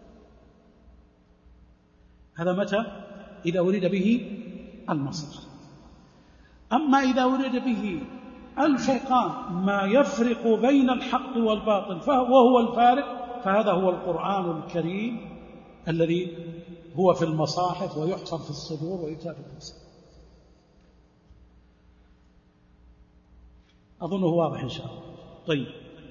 هذا متى؟ إذا أريد به المصدر. أما إذا أريد به الفرقان ما يفرق بين الحق والباطل وهو الفارق، فهذا هو القرآن الكريم الذي هو في المصاحف ويحفظ في الصدور ويتابع في الصدور. أظنه واضح إن شاء الله. طيب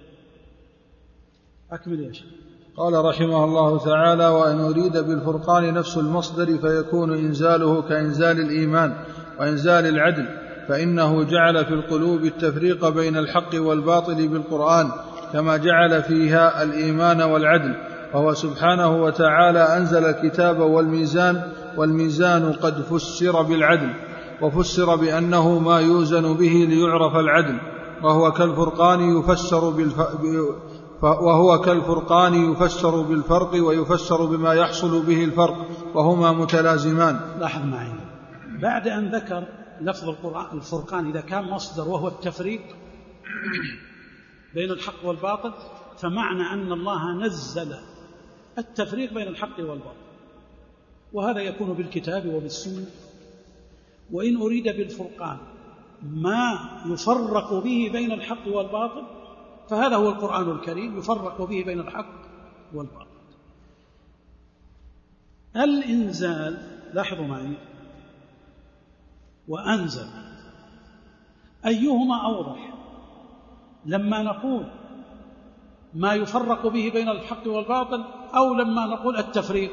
أكمل يا شيخ. قال رحمه الله تعالى: وإن أريد بالفرقان نفس المصدر فيكون إنزاله كإنزال الإيمان وإنزال العدل، فإنه جعل في القلوب التفريق بين الحق والباطل بالقرآن، كما جعل فيها الإيمان والعدل، وهو سبحانه وتعالى أنزل الكتاب والميزان، والميزان قد فسر بالعدل، وفسر بأنه ما يوزن به ليعرف العدل، وهو كالفرقان يفسر بالف... وهو كالفرقان يفسر بالفرق ويفسر بما يحصل به الفرق، وهما متلازمان. لاحظ معي، بعد أن ذكر لفظ القرآن الفرقان إذا كان مصدر وهو التفريق بين الحق والباطل، فمعنى أن الله نزل التفريق بين الحق والباطل، وهذا يكون بالكتاب وبالسنة. وإن أريد بالفرقان ما يفرق به بين الحق والباطل، فهذا هو القرآن الكريم يفرق به بين الحق والباطل. الإنزال، لاحظوا معي، وأنزل أيهما أوضح؟ لما نقول ما يفرق به بين الحق والباطل، أو لما نقول التفريق؟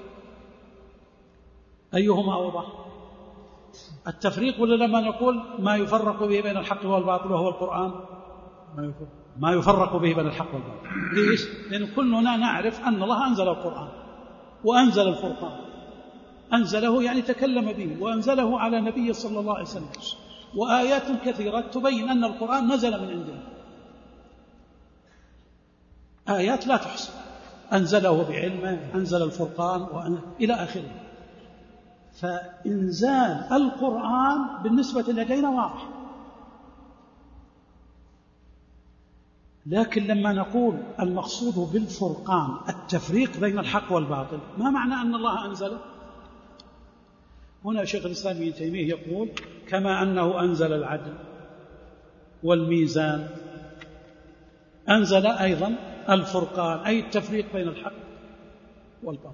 أيهما أوضح؟ التفريق، ولا لما نقول ما يفرق به بين الحق والباطل وهو القرآن؟ ما يفرق به بين الحق والباطل. ليش؟ لأن كلنا نعرف أن الله أنزل القرآن وأنزل الفرقان. أنزله يعني تكلم به، وأنزله على نبي صلى الله عليه وسلم، وآيات كثيرة تبين أن القرآن نزل من عندنا، آيات لا تحصى. أنزله بعلمه، أنزل الفرقان وأن... إلى آخره. فإنزال القرآن بالنسبة لدينا واضح، لكن لما نقول المقصود بالفرقان التفريق بين الحق والباطل، ما معنى أن الله أنزله؟ هنا شيخ الإسلام ابن تيمية يقول: كما أنه أنزل العدل والميزان، أنزل أيضا الفرقان، أي التفريق بين الحق والباطل.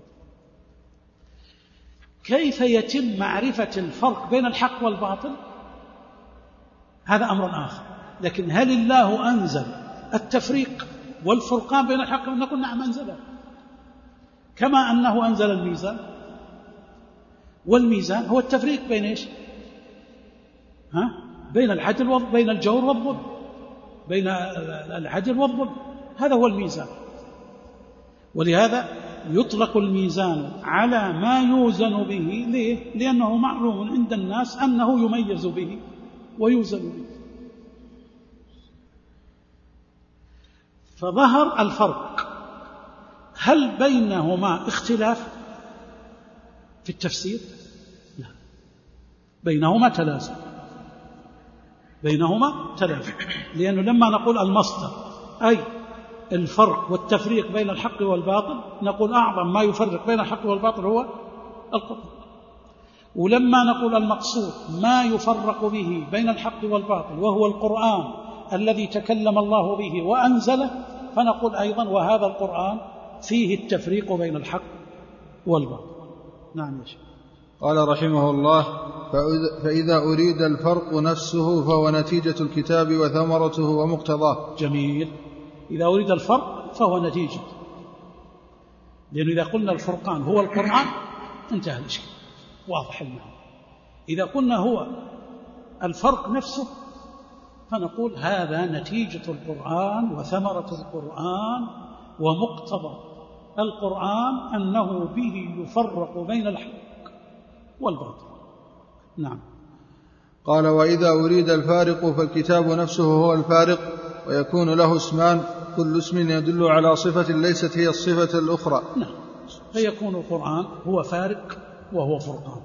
كيف يتم معرفة الفرق بين الحق والباطل؟ هذا أمر آخر. لكن هل الله أنزل التفريق والفرقان بين الحق؟ نقول نعم أنزله، كما أنه أنزل الميزان، والميزان هو التفريق بين إيش؟ ها؟ بين العدل وبين الجور والظلم، بين العدل والظلم، هذا هو الميزان. ولهذا يطلق الميزان على ما يوزن به. ليه؟ لأنه معلوم عند الناس أنه يميز به ويوزن به. فظهر الفرق. هل بينهما اختلاف في التفسير؟ لا، بينهما تلازم، بينهما تلازم. لأنه لما نقول المصدر أي الفرق والتفريق بين الحق والباطل نقول أعظم ما يفرق بين الحق والباطل هو القرآن. ولما نقول المقصود ما يفرق به بين الحق والباطل وهو القرآن الذي تكلم الله به وأنزله، فنقول أيضا وهذا القرآن فيه التفريق بين الحق والباطل. نعم يا شيخ. قال رحمه الله: فإذا أريد الفرق نفسه فهو نتيجة الكتاب وثمرته ومقتضاه. جميل. إذا أريد الفرق فهو نتيجة، لأنه إذا قلنا الفرقان هو القرآن انتهى الإشكال، واضح المعنى. إذا قلنا هو الفرق نفسه فنقول هذا نتيجة القرآن وثمرة القرآن ومقتضى القرآن أنه به يفرق بين الحق والباطل. نعم. قال: وإذا أريد الفارق فالكتاب نفسه هو الفارق، ويكون له اسمان كل اسم يدل على صفة ليست هي الصفة الأخرى. نعم. فيكون القرآن هو فارق وهو فرقان،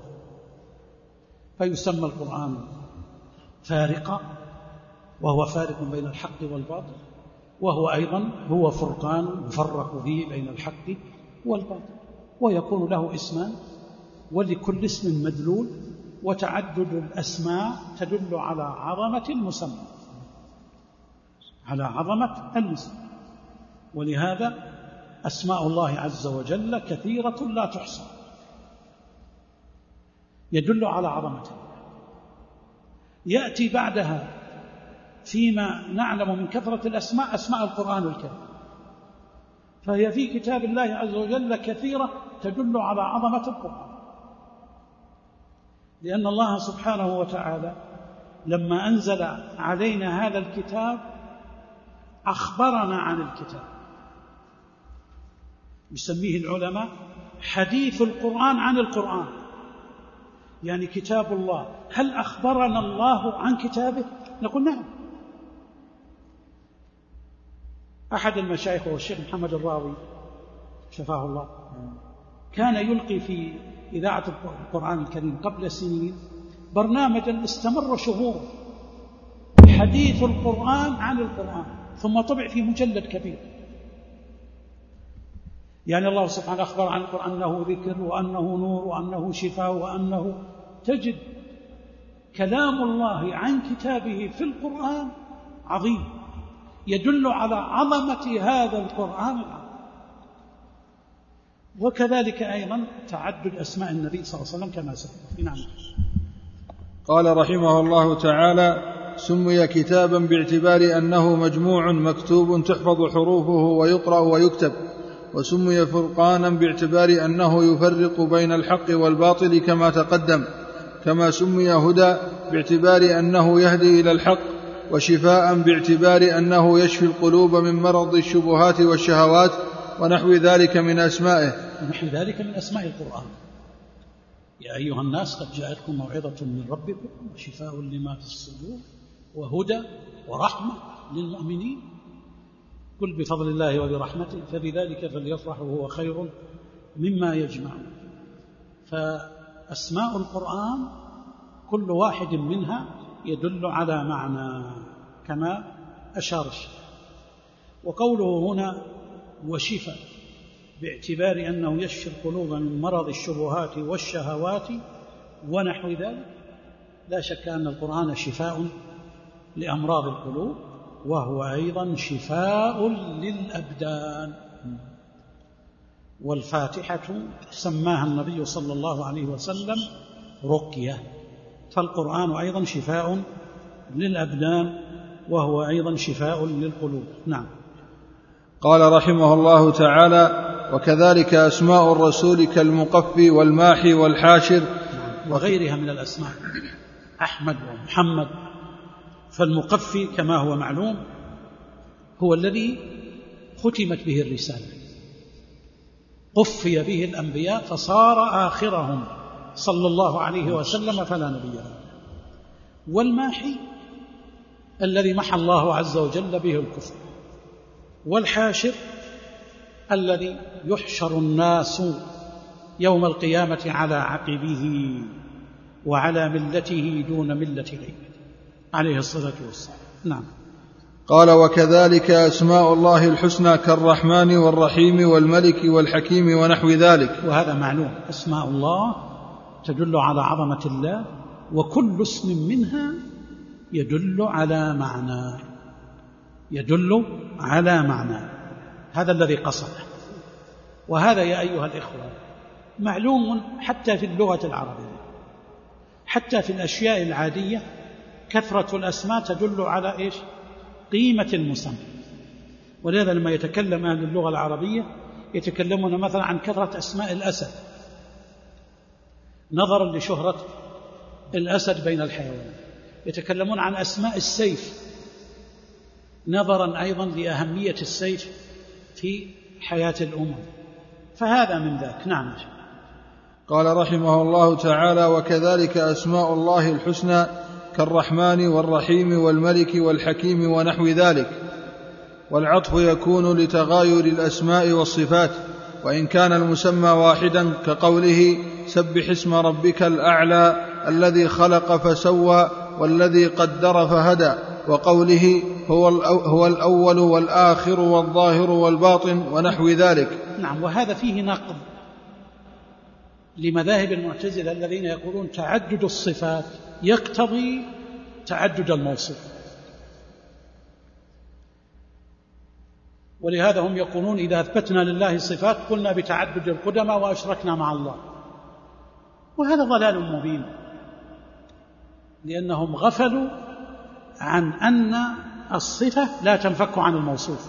فيسمى القرآن فارقا وهو فارق بين الحق والباطل، وهو أيضا هو فرقان يفرق به بين الحق والباطل، ويكون له اسمان ولكل اسم مدلول، وتعدد الأسماء تدل على عظمة المسمى، على عظمة المسمى. ولهذا أسماء الله عز وجل كثيرة لا تحصى، يدل على عظمته. يأتي بعدها فيما نعلم من كثرة الأسماء أسماء القرآن الكريم، فهي في كتاب الله عز وجل كثيرة تدل على عظمة القرآن، لأن الله سبحانه وتعالى لما أنزل علينا هذا الكتاب أخبرنا عن الكتاب، يسميه العلماء حديث القرآن عن القرآن، يعني كتاب الله. هل أخبرنا الله عن كتابه؟ نقول نعم. أحد المشايخ هو الشيخ محمد الراوي شفاه الله، كان يلقي في إذاعة القرآن الكريم قبل سنين برنامجا استمر شهور، حديث القرآن عن القرآن، ثم طبع في مجلد كبير. يعني الله سبحانه أخبر عن القرآن أنه ذكر وأنه نور وأنه شفاء وأنه، تجد كلام الله عن كتابه في القرآن عظيم، يدل على عظمة هذا القرآن العظيم. وكذلك أيضا تعدد أسماء النبي صلى الله عليه وسلم كما سبق. نعم. قال رحمه الله تعالى: سمي كتابا باعتبار أنه مجموع مكتوب تحفظ حروفه ويقرأ ويكتب، وسمي فرقانا باعتبار أنه يفرق بين الحق والباطل كما تقدم، كما سمي هدى باعتبار أنه يهدي إلى الحق، وشفاء باعتبار أنه يشفي القلوب من مرض الشبهات والشهوات، ونحو ذلك من أسمائه. ونحو ذلك من أسماء القرآن: يا أيها الناس قد جاءتكم موعظة من ربكم وشفاء لما في الصدور وهدى ورحمة للمؤمنين، قل بفضل الله وبرحمته فبذلك فليفرحوا هو خير مما يجمعون. فأسماء القرآن كل واحد منها يدل على معنى كما أشار الشيخ. وقوله هنا وشفاء باعتبار أنه يشفي القلوب من مرض الشبهات والشهوات ونحو ذلك، لا شك أن القرآن شفاء لأمراض القلوب، وهو أيضا شفاء للأبدان. والفاتحة سماها النبي صلى الله عليه وسلم رقية، فالقرآن أيضا شفاء للأبدان وهو أيضا شفاء للقلوب. نعم. قال رحمه الله تعالى: وكذلك أسماء الرسول كالمقفي والماحي والحاشر وغيرها من الأسماء، أحمد ومحمد. فالمقفي كما هو معلوم هو الذي ختمت به الرسالة، قفي به الأنبياء فصار آخرهم صلى الله عليه وسلم فلا نبي له. والماحي الذي محى الله عز وجل به الكفر. والحاشر الذي يحشر الناس يوم القيامة على عقبه وعلى ملته دون ملة غيره عليه الصلاة والسلام. نعم. قال: وكذلك أسماء الله الحسنى كالرحمن والرحيم والملك والحكيم ونحو ذلك. وهذا معلوم، أسماء الله تدل على عظمة الله، وكل اسم منها يدل على معنى يدل على معنى هذا الذي قصده. وهذا يا أيها الإخوة معلوم حتى في اللغة العربية، حتى في الأشياء العادية كثرة الأسماء تدل على إيش؟ قيمة المسمى. ولهذا لما يتكلم أهل اللغة العربية يتكلمون مثلا عن كثرة أسماء الأسد نظرا لشهرة الأسد بين الحيوانات، يتكلمون عن أسماء السيف نظرا أيضا لأهمية السيف في حياة الأمم، فهذا من ذاك. نعم. قال رحمه الله تعالى: وكذلك أسماء الله الحسنى كالرحمن والرحيم والملك والحكيم ونحو ذلك. والعطف يكون لتغاير الأسماء والصفات، وإن كان المسمى واحدا كقوله: سبح اسم ربك الأعلى الذي خلق فسوى والذي قدر فهدى، وقوله هو, هو الأول والآخر والظاهر والباطن ونحو ذلك. نعم. وهذا فيه نقض لمذاهب المعتزلة الذين يقولون تعدد الصفات يقتضي تعدد الموصوف، ولهذا هم يقولون إذا أثبتنا لله صفات قلنا بتعدد القدماء وأشركنا مع الله، وهذا ضلال مبين، لأنهم غفلوا عن أن الصفة لا تنفك عن الموصوف.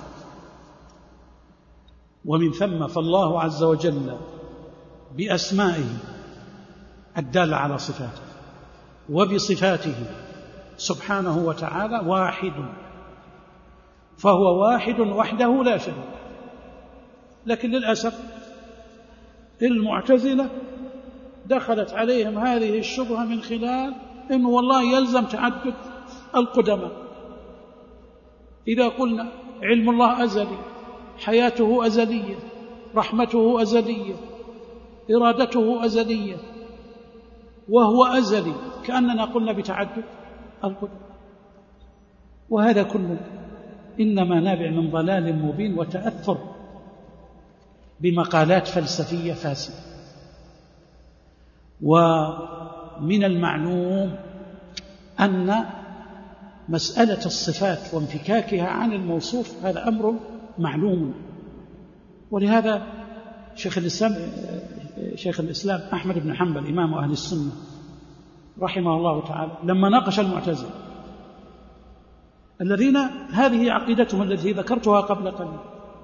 ومن ثم فالله عز وجل بأسمائه الدالة على صفاته وبصفاته سبحانه وتعالى واحد، فهو واحد وحده لا شريك. لكن للأسف المعتزلة دخلت عليهم هذه الشبهة من خلال إنه والله يلزم تعدد القدماء. إذا قلنا علم الله أزلي، حياته أزلية، رحمته أزلية، إرادته أزلية، وهو أزلي، كأننا قلنا بتعدد القدماء. وهذا كله إنما نابع من ضلال مبين وتأثر بمقالات فلسفية فاسدة. ومن المعلوم أن مسألة الصفات وانفكاكها عن الموصوف هذا أمر معلوم. ولهذا شيخ الإسلام شيخ الإسلام أحمد بن حنبل إمام أهل السنة رحمه الله تعالى لما ناقش المعتزلة الذين هذه عقيدتهم التي ذكرتها قبل قليل،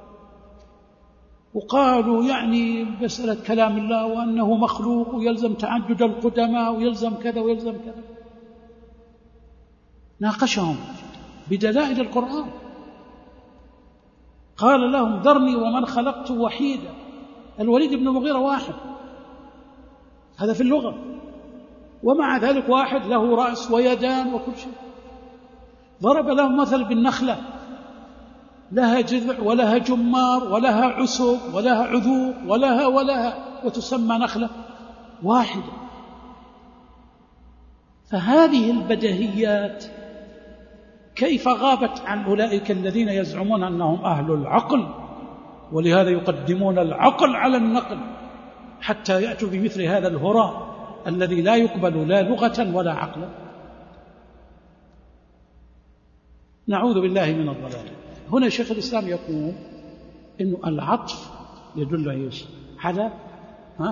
وقالوا يعني مسألة كلام الله وأنه مخلوق ويلزم تعدد القدماء ويلزم كذا ويلزم كذا، ناقشهم بدلائل القرآن. قال لهم: ذرني ومن خلقت وحيدا. الوليد بن المغيرة واحد، هذا في اللغة، ومع ذلك واحد له رأس ويدان وكل شيء. ضرب لهم مثل بالنخلة، لها جذع ولها جمار ولها عسق ولها عذوق ولها ولها وتسمى نخلة واحدة. فهذه البديهيات كيف غابت عن أولئك الذين يزعمون أنهم أهل العقل، ولهذا يقدمون العقل على النقل حتى يأتوا بمثل هذا الهراء الذي لا يقبل لا لغة ولا عقلا. نعوذ بالله من الضلال. هنا شيخ الإسلام يقول إنه العطف يدل إيش؟ على ها؟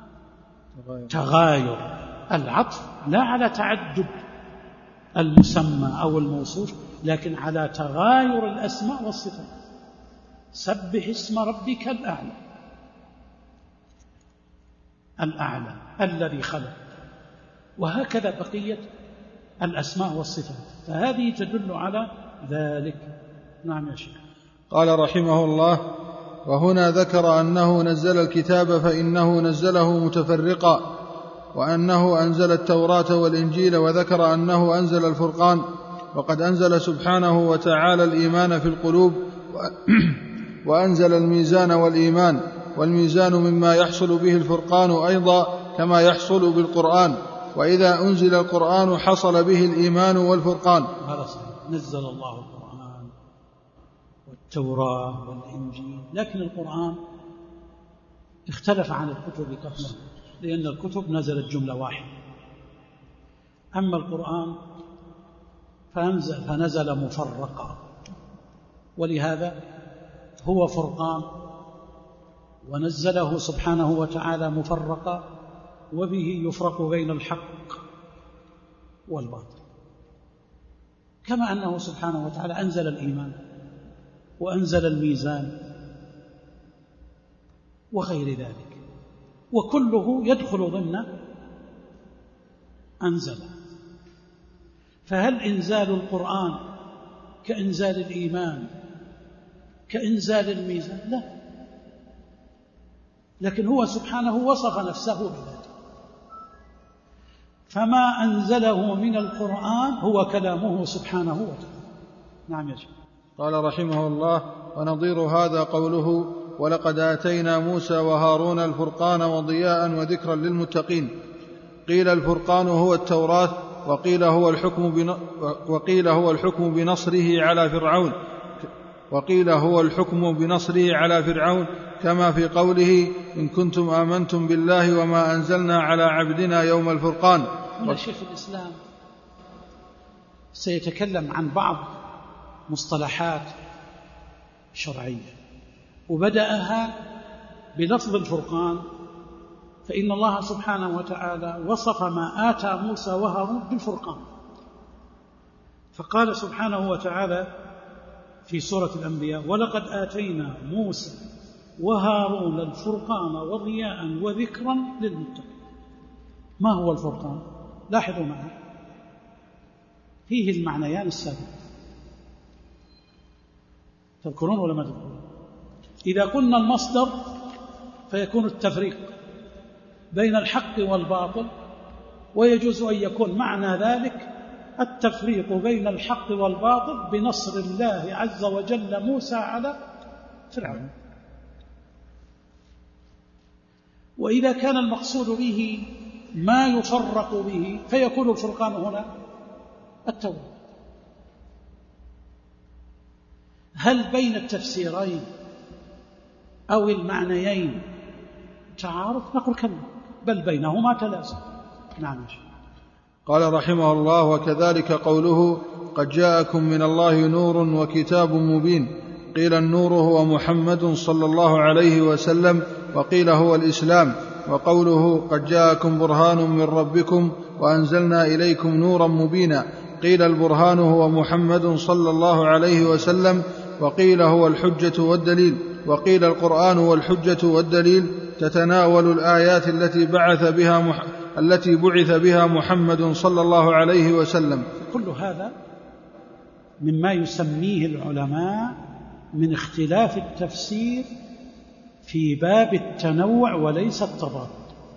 تغاير العطف، لا على تعدد المسمى أو الموصوف، لكن على تغاير الأسماء والصفات. سبح اسم ربك الأعلى الأعلى الذي خلق، وهكذا بقية الأسماء والصفات، فهذه تدل على ذلك. نعم يا شيخ. قال رحمه الله: وهنا ذكر أنه نزل الكتاب فإنه نزله متفرقا، وأنه أنزل التوراة والإنجيل، وذكر أنه أنزل الفرقان، وقد أنزل سبحانه وتعالى الإيمان في القلوب، وأنزل الميزان والإيمان، والميزان مما يحصل به الفرقان أيضا كما يحصل بالقرآن، وإذا أنزل القرآن حصل به الإيمان والفرقان. هذا صحيح. نزل الله القرآن والتوراة والإنجيل، لكن القرآن اختلف عن الكتب كثيرا، لأن الكتب نزلت جملة واحدة، أما القرآن فنزل, فنزل مفرقا، ولهذا هو فرقان، ونزله سبحانه وتعالى مفرقا، وبه يفرق بين الحق والباطل، كما أنه سبحانه وتعالى أنزل الإيمان وأنزل الميزان وغير ذلك، وكله يدخل ضمن أنزل. فهل إنزال القرآن كإنزال الإيمان كإنزال الميزان؟ لا، لكن هو سبحانه وصف نفسه بذلك، فما أنزله من القرآن هو كلامه سبحانه وتعالى. نعم يا شيخ. قال رحمه الله: ونظير هذا قوله: ولقد آتينا موسى وهارون الفرقان وضياء وذكرا للمتقين. قيل الفرقان هو التوراة، وقيل هو الحكم بن... وقيل هو الحكم بنصره على فرعون وقيل هو الحكم بنصره على فرعون كما في قوله: إن كنتم آمنتم بالله وما أنزلنا على عبدنا يوم الفرقان. هنا شيخ الإسلام سيتكلم عن بعض مصطلحات شرعية، وبدأها بلفظ الفرقان، فإن الله سبحانه وتعالى وصف ما آتى موسى وهارون بالفرقان، فقال سبحانه وتعالى في سورة الأنبياء: ولقد آتينا موسى وهارون الفرقان وضياء وذكرا للمتقين. ما هو الفرقان؟ لاحظوا معي، فيه المعنيان السابقين، تذكرون ولا ما تذكرون؟ إذا قلنا المصدر فيكون التفريق بين الحق والباطل، ويجوز أن يكون معنى ذلك التفريق بين الحق والباطل بنصر الله عز وجل موسى على فرعون. وإذا كان المقصود به ما يفرق به فيكون الفرقان هنا التوراة. هل بين التفسيرين أو المعنيين تعارض؟ نقول كلا، بل بينهما تلازم. نعم. قال رحمه الله: وكذلك قوله: قد جاءكم من الله نور وكتاب مبين. قيل النور هو محمد صلى الله عليه وسلم، وقيل هو الإسلام. وقوله: قد جاءكم برهان من ربكم وأنزلنا إليكم نورا مبينا. قيل البرهان هو محمد صلى الله عليه وسلم، وقيل هو الحجة والدليل. وقيل القرآن هو الحجة والدليل، تتناول الآيات التي بعث بها مح... التي بعث بها محمد صلى الله عليه وسلم. كل هذا مما يسميه العلماء من اختلاف التفسير في باب التنوع وليس التضاد،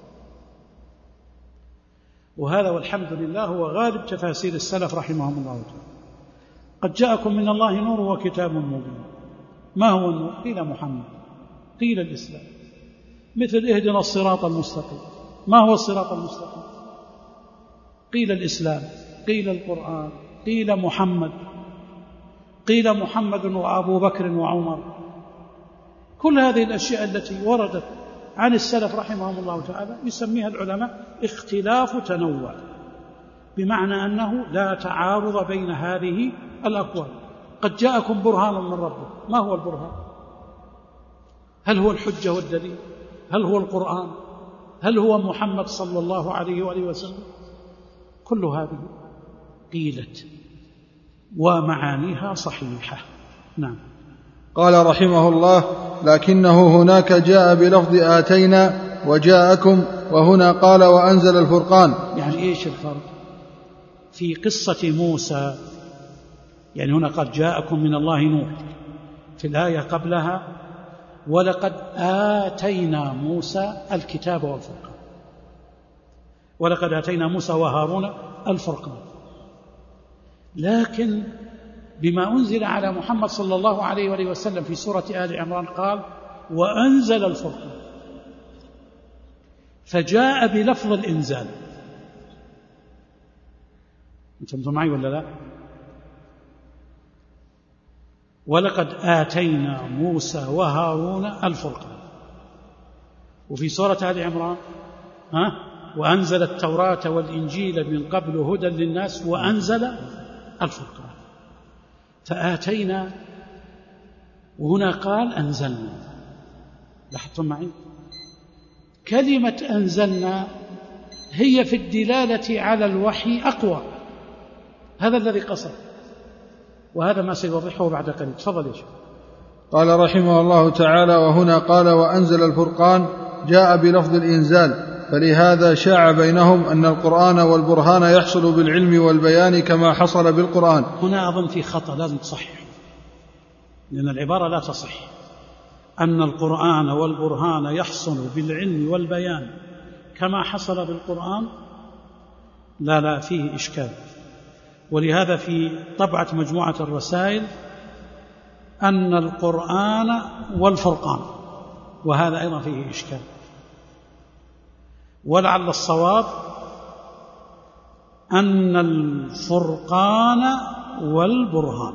وهذا والحمد لله هو غالب تفاسير السلف رحمهم الله تعالى. قد جاءكم من الله نور وكتاب مبين. ما هو النور؟ قيل محمد، قيل الإسلام، مثل اهدنا الصراط المستقيم. ما هو الصراط المستقيم؟ قيل الإسلام، قيل القرآن، قيل محمد، قيل محمد وأبو بكر وعمر. كل هذه الأشياء التي وردت عن السلف رحمهم الله تعالى يسميها العلماء اختلاف تنوع، بمعنى أنه لا تعارض بين هذه الأقوال. قد جاءكم برهان من ربكم. ما هو البرهان؟ هل هو الحجة والدليل؟ هل هو القرآن؟ هل هو محمد صلى الله عليه وآله وسلم؟ كل هذه قيلت ومعانيها صحيحة. نعم. قال رحمه الله: لكنه هناك جاء بلفظ آتينا وجاءكم، وهنا قال وأنزل الفرقان. يعني إيش الفرق في قصة موسى؟ يعني هنا قد جاءكم من الله نور، في الآية قبلها ولقد آتينا موسى الكتاب والفرقان، ولقد آتينا موسى وهارون الفرقان. لكن بما أنزل على محمد صلى الله عليه وآله وسلم في سورة آل عمران قال وأنزل الفرقان، فجاء بلفظ الإنزال. أنتم معي ولا لا؟ ولقد آتينا موسى وهارون الفرقان. وفي سورة آل عمران ها وأنزل التوراة والإنجيل من قبل هدى للناس وأنزل الفرقان. فآتينا وهنا قال أنزلنا. لاحظتم معي كلمة أنزلنا هي في الدلالة على الوحي أقوى. هذا الذي قصد، وهذا ما سيوضحه بعد قليل. تفضل يا شيخ. قال رحمه الله تعالى: وهنا قال وأنزل الفرقان جاء بلفظ الإنزال، فلهذا شاع بينهم أن القرآن والبرهان يحصل بالعلم والبيان كما حصل بالقرآن. هنا أظن في خطأ لازم تصحح، لأن العبارة لا تصح. أن القرآن والبرهان يحصل بالعلم والبيان كما حصل بالقرآن، لا لا فيه إشكال. ولهذا في طبعة مجموعة الرسائل أن القرآن والفرقان، وهذا أيضا فيه إشكال. ولعل الصواب أن الفرقان والبرهان.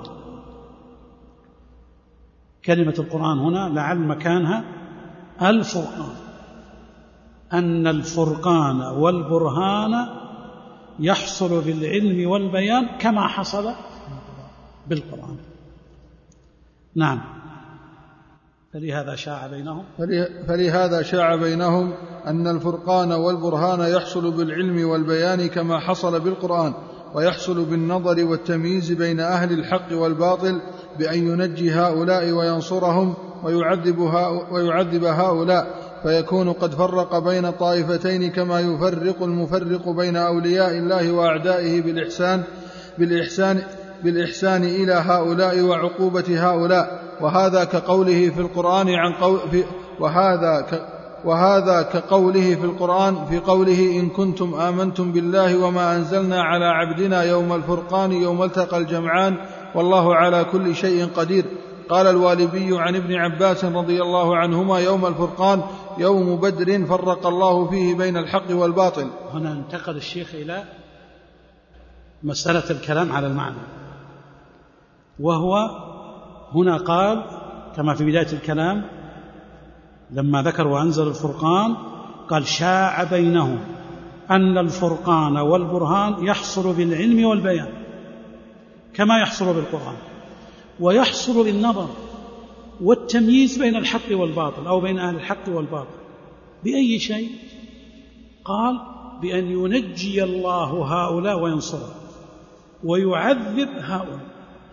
كلمة القرآن هنا لعل مكانها الفرقان، أن الفرقان والبرهان يحصل بالعلم والبيان كما حصل بالقرآن. نعم. فلهذا شاع بينهم فلهذا شاع بينهم أن الفرقان والبرهان يحصل بالعلم والبيان كما حصل بالقرآن، ويحصل بالنظر والتمييز بين أهل الحق والباطل بأن ينجي هؤلاء وينصرهم ويعذب, ويعذب هؤلاء، فيكون قد فرق بين طائفتين كما يفرق المفرق بين أولياء الله وأعدائه بالإحسان, بالإحسان, بالإحسان إلى هؤلاء وعقوبة هؤلاء. وهذا كقوله في القرآن عن قول في وهذا ك وهذا كقوله في القرآن في قوله إن كنتم آمنتم بالله وما أنزلنا على عبدنا يوم الفرقان يوم التقى الجمعان والله على كل شيء قدير. قال الوالبي عن ابن عباس رضي الله عنهما يوم الفرقان يوم بدر فرق الله فيه بين الحق والباطل. هنا انتقل الشيخ إلى مسألة الكلام على المعنى، وهو هنا قال كما في بداية الكلام لما ذكر وأنزل الفرقان قال شاع بينهم أن الفرقان والبرهان يحصل بالعلم والبيان كما يحصل بالقرآن، ويحصل بالنظر والتمييز بين الحق والباطل أو بين أهل الحق والباطل. بأي شيء؟ قال بأن ينجي الله هؤلاء وينصرهم ويعذب هؤلاء،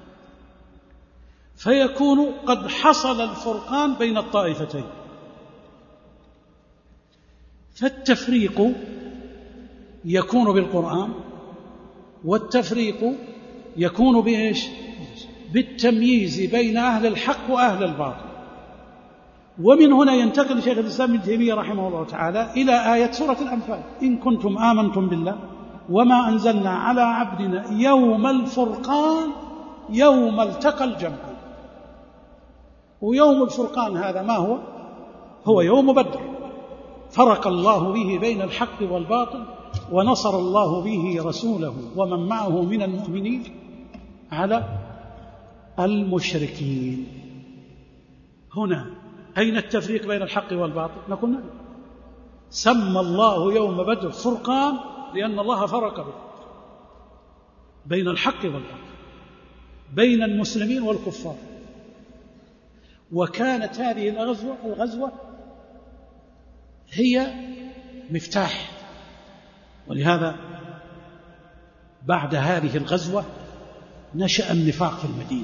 فيكون قد حصل الفرقان بين الطائفتين. فالتفريق يكون بالقرآن، والتفريق يكون بإيش؟ بالتمييز بين أهل الحق وأهل الباطل. ومن هنا ينتقل شيخ الإسلام ابن تيمية رحمه الله تعالى إلى آية سورة الأنفال إن كنتم آمنتم بالله وما أنزلنا على عبدنا يوم الفرقان يوم التقى الجمعان. ويوم الفرقان هذا ما هو؟ هو يوم بدر، فرق الله به بين الحق والباطل، ونصر الله به رسوله ومن معه من المؤمنين على المشركين. هنا أين التفريق بين الحق والباطل؟ نقول نعم، سمى الله يوم بدر فرقان لأن الله فرق به بين الحق والباطل، بين المسلمين والكفار. وكانت هذه الغزوة, الغزوة هي مفتاح. ولهذا بعد هذه الغزوة نشأ النفاق في المدينة،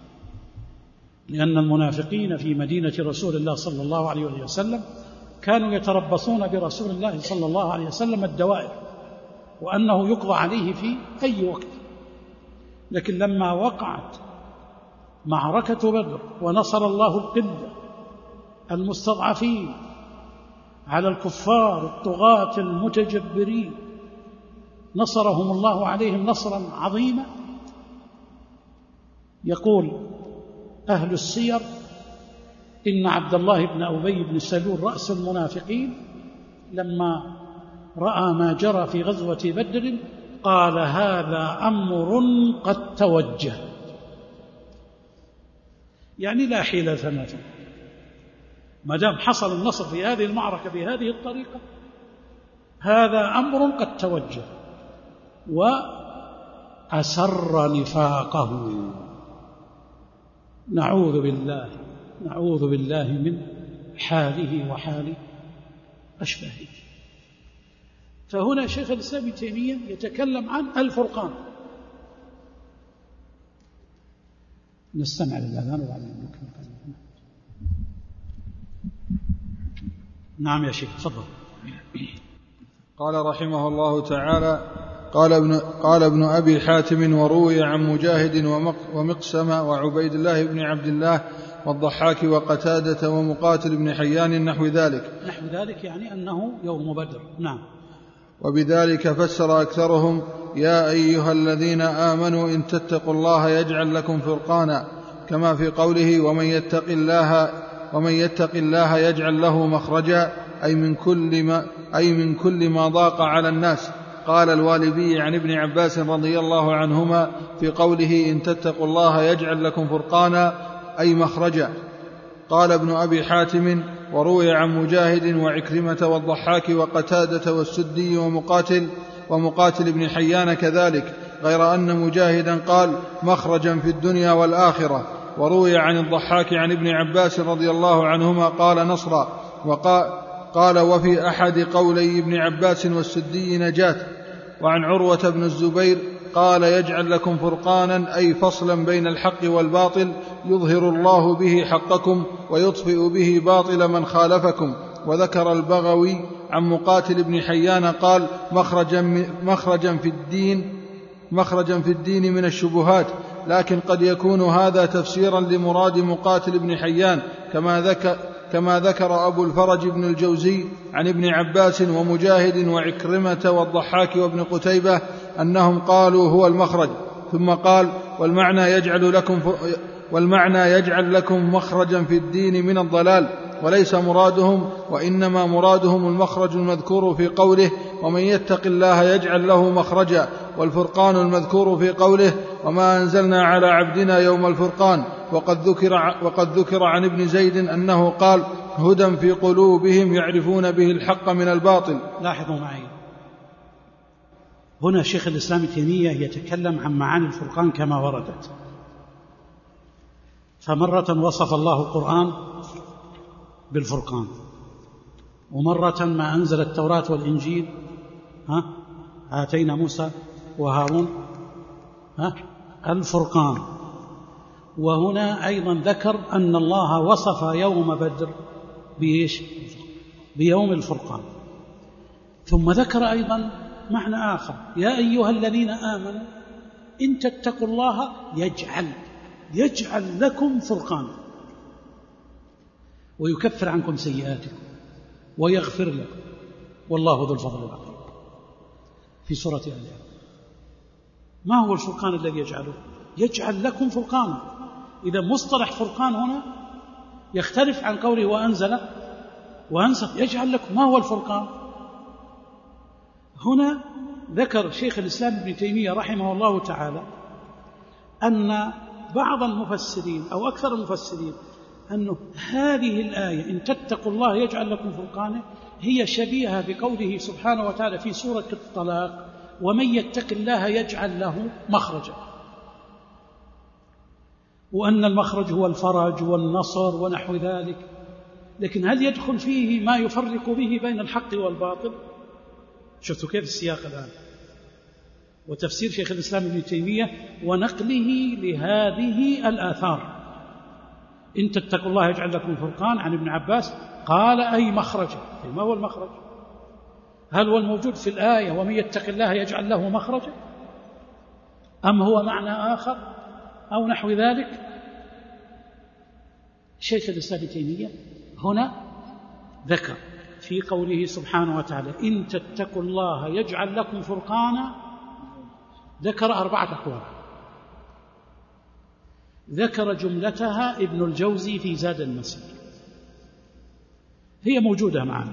لأن المنافقين في مدينة رسول الله صلى الله عليه وسلم كانوا يتربصون برسول الله صلى الله عليه وسلم الدوائر، وأنه يقضى عليه في أي وقت. لكن لما وقعت معركة بدر ونصر الله القلة المستضعفين على الكفار الطغاة المتجبرين، نصرهم الله عليهم نصرا عظيما. يقول أهل السير إن عبد الله بن أبي بن سلول رأس المنافقين لما رأى ما جرى في غزوة بدر قال هذا أمر قد توجه. يعني لا حيلة لنا فيه، ما دام حصل النصر في هذه المعركة بهذه الطريقة هذا أمر قد توجه، وأسر نفاقه. نعوذ بالله نعوذ بالله من حاله وحال أشباهه. فهنا شيخ الإسلام ابن تيمية يتكلم عن الفرقان. نستمع للأذان وبعدين نكمل. نعم يا شيخ تفضل. قال رحمه الله تعالى: قال ابن, قال ابن أبي حاتم: وروي عن مجاهد ومقسم وعبيد الله بن عبد الله والضحاك وقتادة ومقاتل بن حيان نحو ذلك. نحو ذلك يعني أنه يوم بدر. نعم. وبذلك فسر أكثرهم: يا أيها الذين آمنوا إن تتقوا الله يجعل لكم فرقانا، كما في قوله: ومن يتق الله ومن يتق الله يجعل له مخرجا، أي من كل ما أي من كل ما ضاق على الناس. قال الوالبي عن ابن عباس رضي الله عنهما في قوله: إن تتقوا الله يجعل لكم فرقانا، أي مخرجا. قال ابن أبي حاتم: وروي عن مجاهد وعكرمة والضحاك وقتادة والسدي ومقاتل ومقاتل بن حيان كذلك، غير أن مجاهدا قال: مخرجا في الدنيا والآخرة. وروي عن الضحاك عن ابن عباس رضي الله عنهما قال: نصرا. وقال قال وفي أحد قولي ابن عباس والسدي نجاة. وعن عروة بن الزبير قال: يجعل لكم فرقانا، أي فصلا بين الحق والباطل، يظهر الله به حقكم ويطفئ به باطل من خالفكم. وذكر البغوي عن مقاتل بن حيان قال: مخرجا, مخرجا في الدين مخرجا في الدين من الشبهات، لكن قد يكون هذا تفسيرا لمراد مقاتل بن حيان، كما ذكر كما ذكر أبو الفرج بن الجوزي عن ابن عباس ومجاهد وعكرمة والضحاك وابن قتيبة أنهم قالوا هو المخرج. ثم قال: والمعنى يجعل لكم والمعنى يجعل لكم مخرجا في الدين من الضلال، وليس مرادهم، وإنما مرادهم المخرج المذكور في قوله: ومن يتق الله يجعل له مخرجا، والفرقان المذكور في قوله: وما أنزلنا على عبدنا يوم الفرقان. وقد ذكر, وقد ذكر عن ابن زيد أنه قال: هدى في قلوبهم يعرفون به الحق من الباطل. لاحظوا معي هنا شيخ الإسلام ابن تيمية يتكلم عن معاني الفرقان كما وردت. فمرة وصف الله القرآن بالفرقان، ومرة ما أنزل التوراة والإنجيل ها آتينا موسى وهارون ها الفرقان. وهنا أيضا ذكر أن الله وصف يوم بدر بإيش؟ بيوم الفرقان. ثم ذكر أيضا معنى آخر: يا أيها الذين آمنوا إن تتقوا الله يجعل يجعل لكم فرقانا ويكفر عنكم سيئاتكم ويغفر لكم والله ذو الفضل العظيم. في سورة آل عمران. ما هو الفرقان الذي يجعله؟ يجعل لكم فرقانا. إذا مصطلح فرقان هنا يختلف عن قوله وأنزل وأنزل يجعل لكم. ما هو الفرقان؟ هنا ذكر شيخ الإسلام ابن تيمية رحمه الله تعالى أن بعض المفسرين أو أكثر المفسرين أن هذه الآية إن تتقوا الله يجعل لكم فرقانا هي شبيهة بقوله سبحانه وتعالى في سورة الطلاق: ومن يتق الله يجعل له مخرجا، وأن المخرج هو الفرج والنصر ونحو ذلك. لكن هل يدخل فيه ما يفرق به بين الحق والباطل؟ شفتوا كيف السياق الآن؟ وتفسير شيخ الإسلام ابن تيمية ونقله لهذه الآثار: إن تتقوا الله يجعل لكم فرقان عن ابن عباس قال أي مخرجا. ما هو المخرج؟ هل هو الموجود في الآية ومن يتق الله يجعل له مخرجا، أم هو معنى آخر أو نحو ذلك؟ شيخ الإسلام ابن تيمية هنا ذكر في قوله سبحانه وتعالى: إن تتقوا الله يجعل لكم فرقانا، ذكر أربعة أقوال. ذكر جملتها ابن الجوزي في زاد المسير، هي موجودة معنا.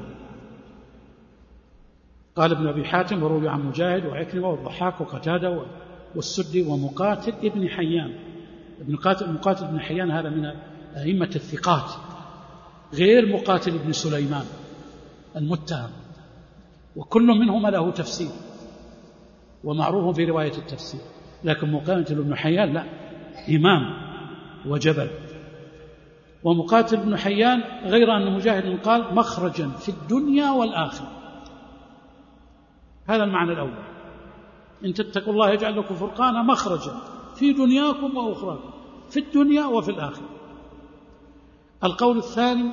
قال ابن أبي حاتم: وروي عن مجاهد وعكرمة والضحاك وقتادة والسدي ومقاتل ابن حيان. ابن مقاتل ابن حيان هذا من أئمة الثقات غير مقاتل بن سليمان المتهم، وكل منهما له تفسير ومعروف في رواية التفسير، لكن مقاتل بن حيان لا، إمام وجبل. ومقاتل بن حيان غير أن مجاهد قال مخرجا في الدنيا والآخرة، هذا المعنى الأول، إن تتقوا الله يجعل لكم فرقانا مخرجا في دنياكم وأخراكم، في الدنيا وفي الآخرة. القول الثاني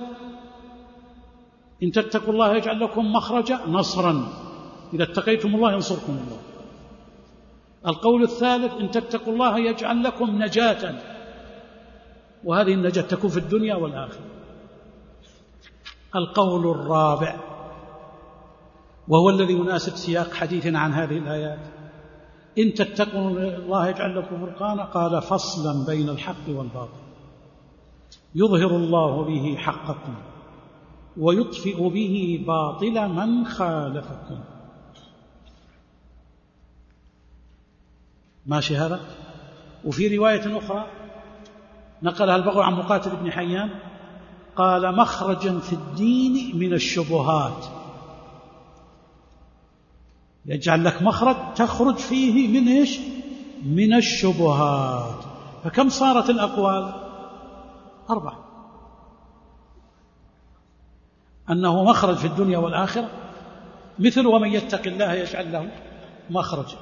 إن تتقوا الله يجعل لكم مخرجا نصرا، إذا اتقيتم الله ينصركم الله. القول الثالث إن تتقوا الله يجعل لكم نجاة، وهذه النجاة تكون في الدنيا والآخرة. القول الرابع وهو الذي يناسب سياق حديثنا عن هذه الآيات، إن تتقوا الله يجعل لكم فرقانا، قال فصلا بين الحق والباطل يظهر الله به حقكم ويطفئ به باطل من خالفكم. ماشي هذا؟ وفي رواية أخرى نقلها البغوي عن مقاتل بن حيان قال مخرجا في الدين من الشبهات، يجعل لك مخرج تخرج فيه من إيش؟ من الشبهات. فكم صارت الأقوال؟ أربعة، أنه مخرج في الدنيا والآخرة، مثل ومن يتق الله يجعل له مخرجا،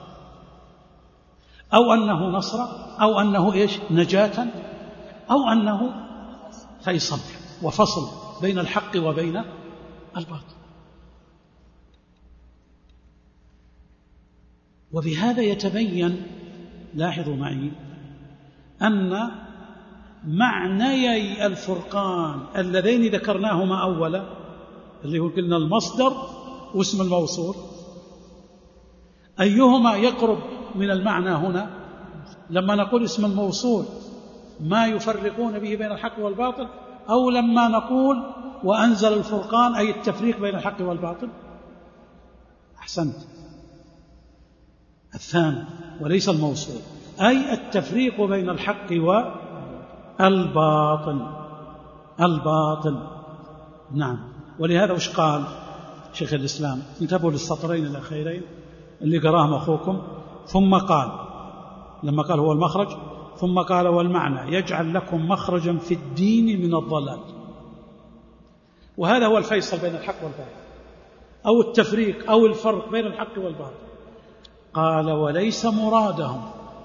أو أنه نصر، أو أنه إيش؟ نجاة، أو أنه فيصل وفصل بين الحق وبين الباطل. وبهذا يتبين، لاحظوا معي، أن معنيي الفرقان اللذين ذكرناهما أولا، اللي هو قلنا المصدر واسم الموصول، أيهما يقرب من المعنى هنا؟ لما نقول اسم الموصول ما يفرقون به بين الحق والباطل، أو لما نقول وأنزل الفرقان أي التفريق بين الحق والباطل؟ أحسنت، الثاني وليس الموصول، أي التفريق بين الحق والباطل. الباطل نعم. ولهذا وش قال شيخ الإسلام؟ انتبهوا للسطرين الأخيرين اللي قراهم أخوكم. ثم قال، لما قال هو المخرج، ثم قال والمعنى يجعل لكم مخرجا في الدين من الضلال. وهذا هو الفيصل بين الحق والباطل، أو التفريق أو الفرق بين الحق والباطل. قال وليس مرادهم،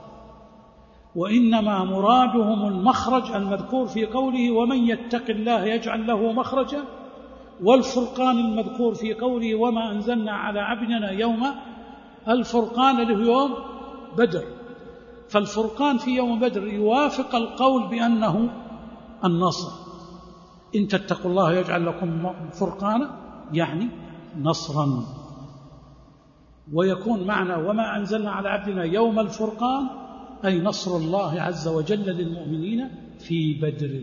وإنما مرادهم المخرج المذكور في قوله ومن يتق الله يجعل له مخرجا، والفرقان المذكور في قوله وما أنزلنا على عبدنا يوم الفرقان اللي هو يوم بدر. فالفرقان في يوم بدر يوافق القول بأنه النصر، إن تتقوا الله يجعل لكم فرقانا يعني نصرا. ويكون معنى وما أنزلنا على عبدنا يوم الفرقان أي نصر الله عز وجل للمؤمنين في بدر.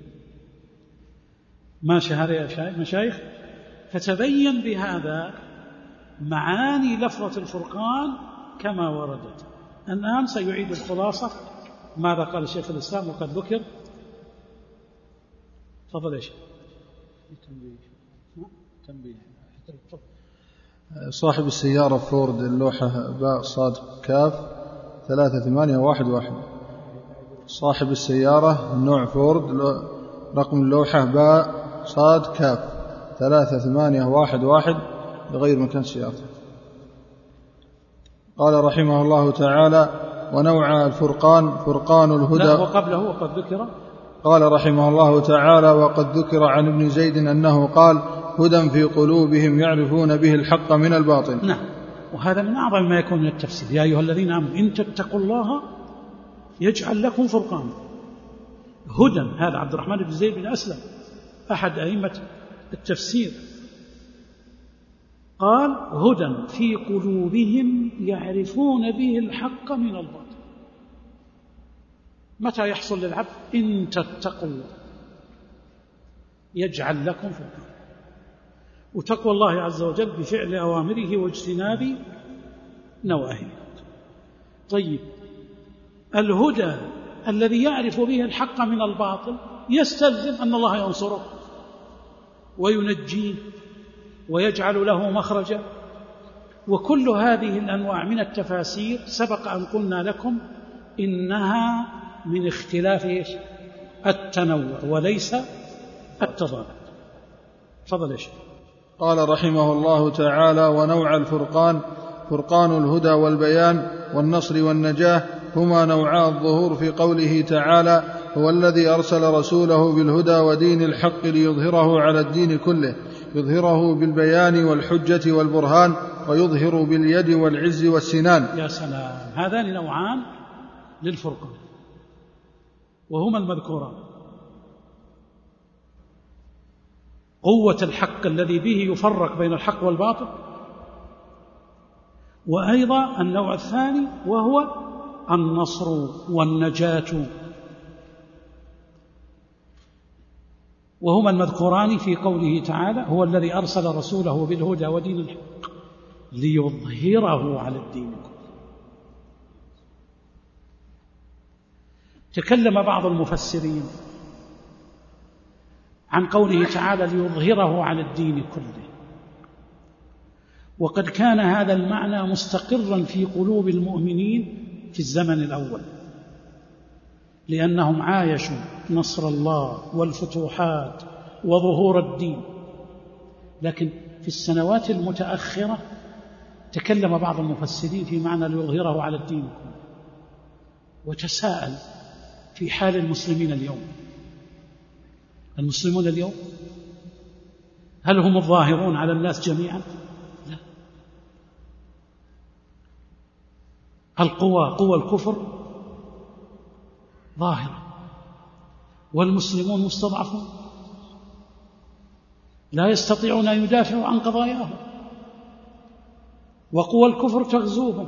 ماشي هذا يا مشايخ؟ فتبين بهذا معاني لفظة الفرقان كما وردت. الآن سيعيد الخلاصة ماذا قال الشيخ الإسلام وقد ذكر. تفضل يا شيخ. تنبيه. صاحب السيارة فورد اللوحة باء صاد كاف ثلاثة ثمانية واحد واحد. صاحب السيارة نوع فورد رقم اللوحة باء صاد كاف ثلاثة ثمانية واحد واحد بغير مكان سيارته. قال رحمه الله تعالى ونوع الفرقان فرقان الهدى. لا وقبله وقد ذكر. قال رحمه الله تعالى وقد ذكر عن ابن زيد أنه قال هدى في قلوبهم يعرفون به الحق من الباطل. نعم، وهذا من أعظم ما يكون من التفسير. يا أيها الذين آمنوا إن تتقوا الله يجعل لكم فرقانا. هدى، هذا عبد الرحمن بن زيد بن أسلم أحد أئمة التفسير قال هدى في قلوبهم يعرفون به الحق من الباطل. متى يحصل للعبد؟ إن تتقوا الله يجعل لكم فرقانا. وتقوى الله عز وجل بفعل أوامره واجتناب نواهيه. طيب، الهدى الذي يعرف به الحق من الباطل يستلزم أن الله ينصره وينجيه ويجعل له مخرجا. وكل هذه الأنواع من التفاسير سبق أن قلنا لكم إنها من اختلاف إيش؟ التنوع وليس التضاد. تفضل يا شيخ. قال رحمه الله تعالى: ونوع الفرقان فرقان الهدى والبيان والنصر والنجاة هما نوعا الظهور في قوله تعالى: هو الذي أرسل رسوله بالهدى ودين الحق ليظهره على الدين كله، يظهره بالبيان والحجة والبرهان، ويظهر باليد والعز والسنان. يا سلام، هذان نوعان للفرقان وهما المذكوران: قوة الحق الذي به يفرق بين الحق والباطل، وأيضا النوع الثاني وهو النصر والنجاة، وهما المذكوران في قوله تعالى: هو الذي أرسل رسوله بالهدى ودين الحق ليظهره على الدين كله. تكلم بعض المفسرين عن قوله تعالى ليظهره على الدين كله، وقد كان هذا المعنى مستقرا في قلوب المؤمنين في الزمن الأول، لأنهم عايشوا نصر الله والفتوحات وظهور الدين. لكن في السنوات المتأخرة تكلم بعض المفسرين في معنى ليظهره على الدين كله، وتساءل في حال المسلمين اليوم. المسلمون اليوم هل هم الظاهرون على الناس جميعا؟ لا. القوى قوى الكفر ظاهرة، والمسلمون مستضعفون لا يستطيعون أن يدافعوا عن قضاياهم، وقوى الكفر تغزوهم.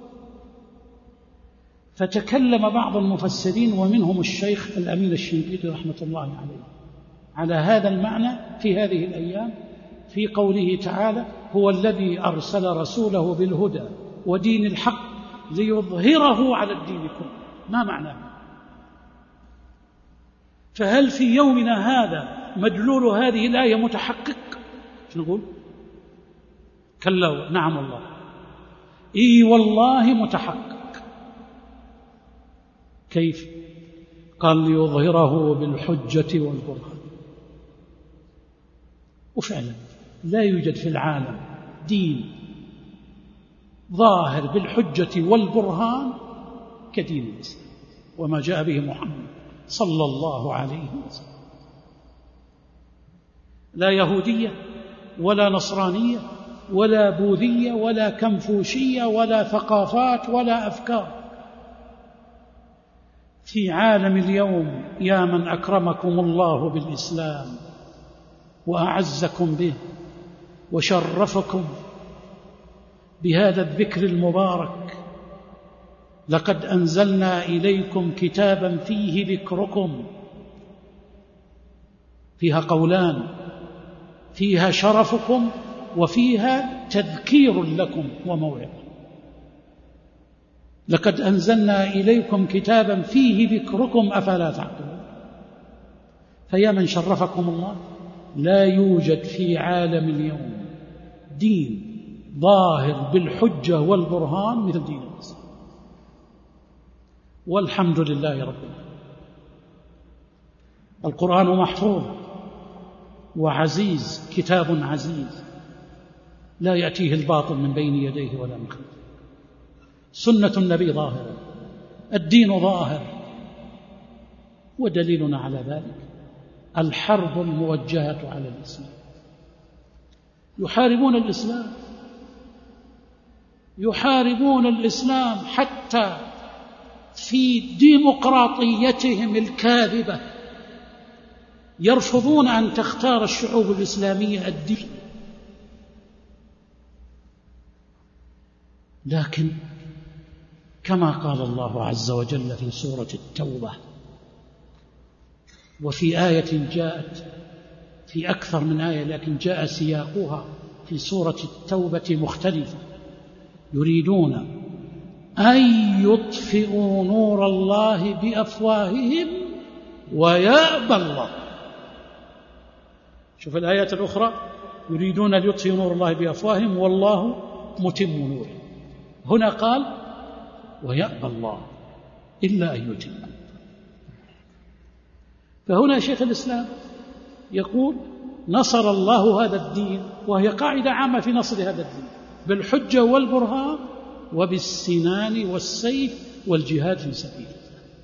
فتكلم بعض المفسرين ومنهم الشيخ الأمين الشنقيطي رحمة الله عليه على هذا المعنى في هذه الأيام في قوله تعالى: هو الذي أرسل رسوله بالهدى ودين الحق ليظهره على الدين كله. ما معناه؟ فهل في يومنا هذا مدلول هذه الآية متحقق؟ نقول كلا نعم الله، إي والله متحقق. كيف؟ قال ليظهره بالحجة والبرهان. وفعلا لا يوجد في العالم دين ظاهر بالحجة والبرهان كدين الإسلام وما جاء به محمد صلى الله عليه وسلم. لا يهودية ولا نصرانية ولا بوذية ولا كنفوشية ولا ثقافات ولا أفكار. في عالم اليوم يا من أكرمكم الله بالإسلام وأعزكم به وشرفكم بهذا الذكر المبارك: لقد أنزلنا إليكم كتابا فيه ذكركم. فيها قولان: فيها شرفكم وفيها تذكير لكم وموعظة. لقد أنزلنا إليكم كتابا فيه ذكركم أفلا تعقلون. فيا من شرفكم الله، لا يوجد في عالم اليوم دين ظاهر بالحجة والبرهان مثل دين الإسلام، والحمد لله رب العالمين. القرآن محفوظ وعزيز، كتاب عزيز لا يأتيه الباطل من بين يديه ولا من خلفه. سنة النبي ظاهرة، الدين ظاهر. ودليلنا على ذلك الحرب الموجهة على الإسلام. يحاربون الإسلام، يحاربون الإسلام حتى في ديمقراطيتهم الكاذبة يرفضون أن تختار الشعوب الإسلامية الدين. لكن كما قال الله عز وجل في سورة التوبة، وفي آية جاءت في أكثر من آية لكن جاء سياقها في سورة التوبة مختلفة: يريدون أن يطفئوا نور الله بأفواههم ويأبى الله. شوف الآيات الأخرى: يريدون ليطفئوا نور الله بأفواههم والله متم نوره. هنا قال ويأبى الله إلا أن يتم. فهنا شيخ الإسلام يقول نصر الله هذا الدين، وهي قاعدة عامة في نصر هذا الدين، بالحجة والبرهان وبالسنان والسيف والجهاد في سبيل الله.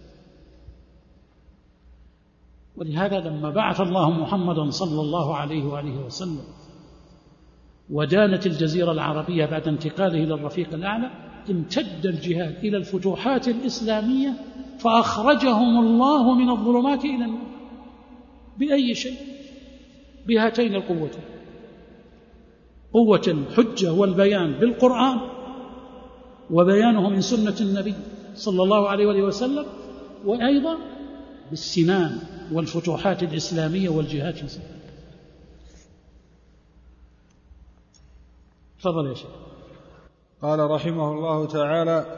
ولهذا لما بعث الله محمدا صلى الله عليه وآله وسلم ودانت الجزيرة العربية بعد انتقاله إلى الرفيق الأعلى، امتد الجهاد إلى الفتوحات الإسلامية، فأخرجهم الله من الظلمات إلى النور. بأي شيء؟ بهاتين القوتين: قوة الحجة والبيان بالقرآن وبيانه من سنة النبي صلى الله عليه وآله وسلم، وأيضا بالسنان والفتوحات الإسلامية والجهاد في سبيل الله. تفضل يا شيخ. قال رحمه الله تعالى: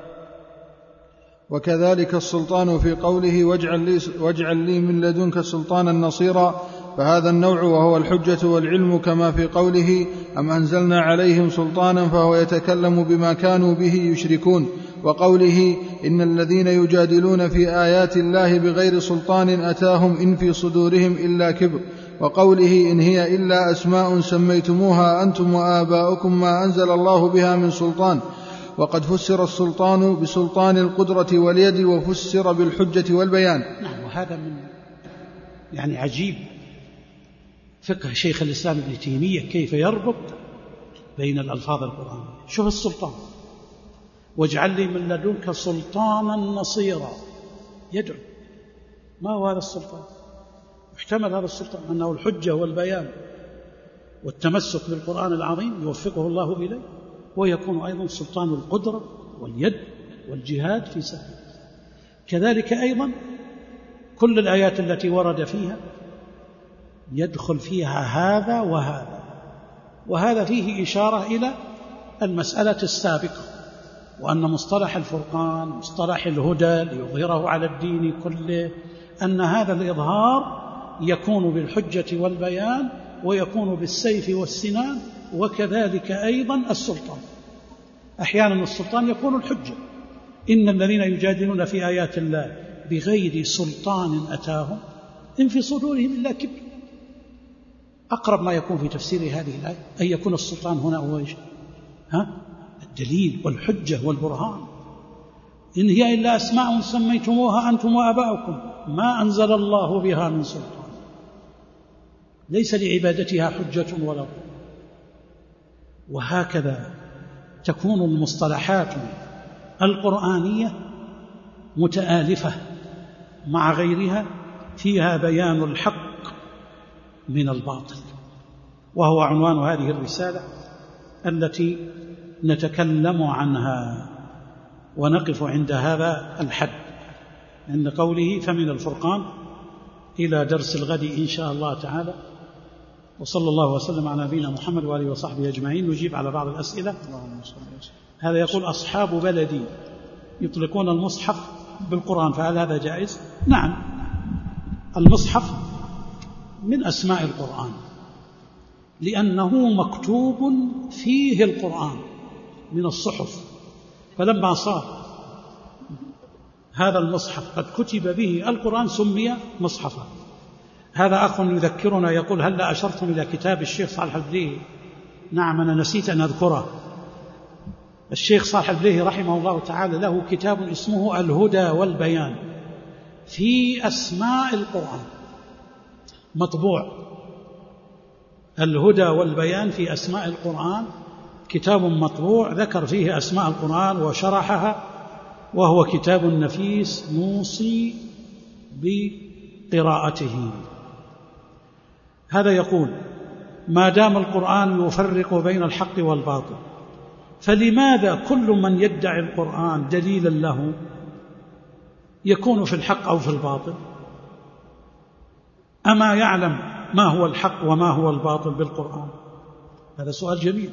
وكذلك السلطان في قوله واجعل لي, واجعل لي من لدنك سلطانا نصيرا، فهذا النوع وهو الحجة والعلم، كما في قوله أم أنزلنا عليهم سلطانا فهو يتكلم بما كانوا به يشركون، وقوله إن الذين يجادلون في آيات الله بغير سلطان أتاهم إن في صدورهم إلا كبر، وقوله إن هي إلا أسماء سميتموها أنتم وآباؤكم ما أنزل الله بها من سلطان. وقد فسر السلطان بسلطان القدرة واليد، وفسر بالحجة والبيان. نعم، وهذا من يعني عجيب فقه شيخ الإسلام ابن تيمية، كيف يربط بين الألفاظ القرآنية. شوف السلطان: واجعل لي من لدنك سلطانا نصيرا، يدعو. ما هو هذا السلطان؟ يحتمل هذا السلطان أنه الحجة والبيان والتمسك بالقرآن العظيم يوفقه الله إليه، ويكون أيضا سلطان القدرة واليد والجهاد في سبيل الله. كذلك أيضا كل الآيات التي ورد فيها يدخل فيها هذا وهذا، وهذا فيه إشارة إلى المسألة السابقة، وأن مصطلح الفرقان مصطلح الهدى ليظهره على الدين كله، أن هذا الإظهار يكون بالحجة والبيان، ويكون بالسيف والسنان، وكذلك أيضا السلطان. أحيانا السلطان يكون الحجة: إن الذين يجادلون في آيات الله بغير سلطان أتاهم إن في صدورهم إلا كبر. أقرب ما يكون في تفسير هذه الآية أن يكون السلطان هنا هو إيش؟ ها؟ الدليل والحجة والبرهان. إن هي إلا أسماء سميتموها أنتم وآباؤكم ما أنزل الله بها من سلطان، ليس لعبادتها حجة ولا ضر. وهكذا تكون المصطلحات القرآنية متآلفة مع غيرها، فيها بيان الحق من الباطل، وهو عنوان هذه الرسالة التي نتكلم عنها. ونقف عند هذا الحد، عند قوله فمن الفرقان، إلى درس الغد إن شاء الله تعالى. وصلى الله وسلم على نبينا محمد وآله وصحبه أجمعين. نجيب على بعض الأسئلة. هذا يقول: أصحاب بلدي يطلقون المصحف بالقرآن، فهل هذا جائز؟ نعم، المصحف من أسماء القرآن، لأنه مكتوب فيه القرآن من الصحف، فلما صار هذا المصحف قد كتب به القرآن سمي مصحفا. هذا أخ يذكرنا يقول: هل لا أشرتم إلى كتاب الشيخ صالح البليهي؟ نعم، أنا نسيت أن أذكره. الشيخ صالح البليهي رحمه الله تعالى له كتاب اسمه الهدى والبيان في أسماء القرآن، مطبوع. الهدى والبيان في أسماء القرآن، كتاب مطبوع ذكر فيه أسماء القرآن وشرحها، وهو كتاب نفيس نوصي بقراءته. هذا يقول: ما دام القرآن يفرق بين الحق والباطل، فلماذا كل من يدعي القرآن دليلا له يكون في الحق أو في الباطل؟ أما يعلم ما هو الحق وما هو الباطل بالقرآن؟ هذا سؤال جميل.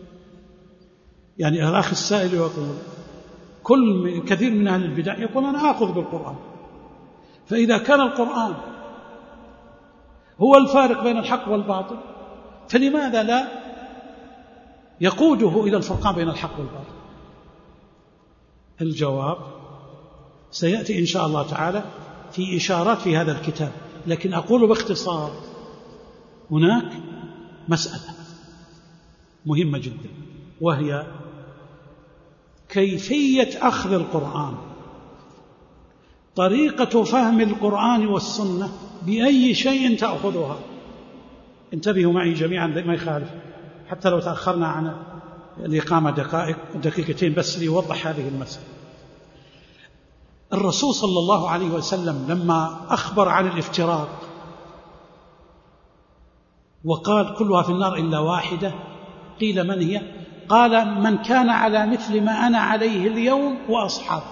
يعني الأخ السائل يقول: كل كثير من أهل البدع يقول أنا آخذ بالقرآن، فإذا كان القرآن هو الفارق بين الحق والباطل فلماذا لا يقوده إلى الفرقان بين الحق والباطل؟ الجواب سيأتي إن شاء الله تعالى في إشارات في هذا الكتاب، لكن أقول باختصار هناك مسألة مهمة جدا، وهي كيفية أخذ القرآن، طريقة فهم القرآن والسنة، بأي شيء تأخذها. انتبهوا معي جميعا ما يخالف، حتى لو تأخرنا عن الإقامة دقائق دقيقتين بس ليوضح هذه المسألة. الرسول صلى الله عليه وسلم لما أخبر عن الافتراق وقال كلها في النار إلا واحدة، قيل من هي؟ قال من كان على مثل ما أنا عليه اليوم وأصحابه.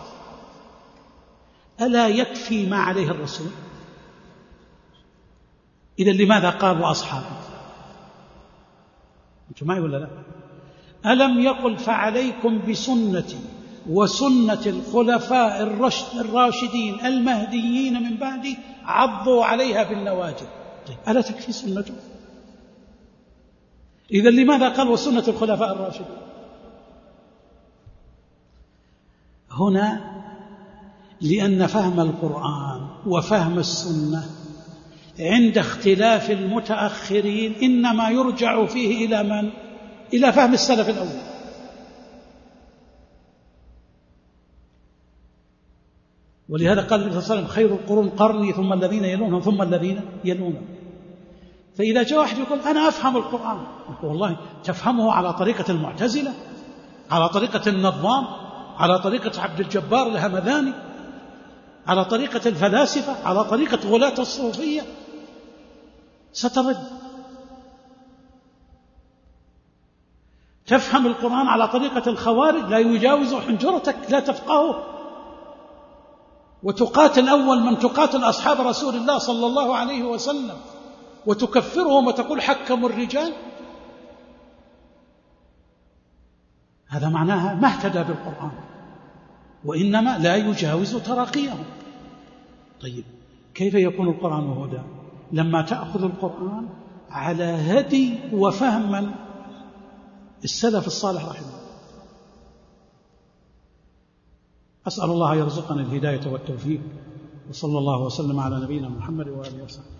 ألا يكفي ما عليه الرسول؟ إذا لماذا قال وأصحابه؟ أنتم معي ولا لا؟ ألم يقل فعليكم بسنتي وسنة الخلفاء الراشدين المهديين من بعدي عضوا عليها بالنواجذ؟ طيب ألا تكفي سنته؟ إذا لماذا قال وسنة الخلفاء الراشدين؟ هنا لأن فهم القرآن وفهم السنة عند اختلاف المتأخرين إنما يرجع فيه إلى من؟ إلى فهم السلف الأول. ولهذا قال النبي صلى الله عليه وسلم خير القرون قرني ثم الذين يلونهم ثم الذين يلونهم. فإذا جاء واحد يقول أنا أفهم القرآن، والله تفهمه على طريقة المعتزلة، على طريقة النظام، على طريقة عبد الجبار الهمذاني، على طريقة الفلاسفة، على طريقة غلاة الصوفية، سترد. تفهم القرآن على طريقة الخوارج لا يجاوز حنجرتك لا تفقهه، وتقاتل أول من تقاتل أصحاب رسول الله صلى الله عليه وسلم وتكفرهم وتقول حكموا الرجال. هذا معناها ما اهتدى بالقرآن، وإنما لا يجاوز تراقيهم. طيب كيف يكون القرآن هدى لما تأخذ القرآن على هدي وفهم من السلف الصالح رحمه الله؟ أسأل الله يرزقنا الهداية والتوفيق، وصلى الله وسلم على نبينا محمد وآله وصحبه.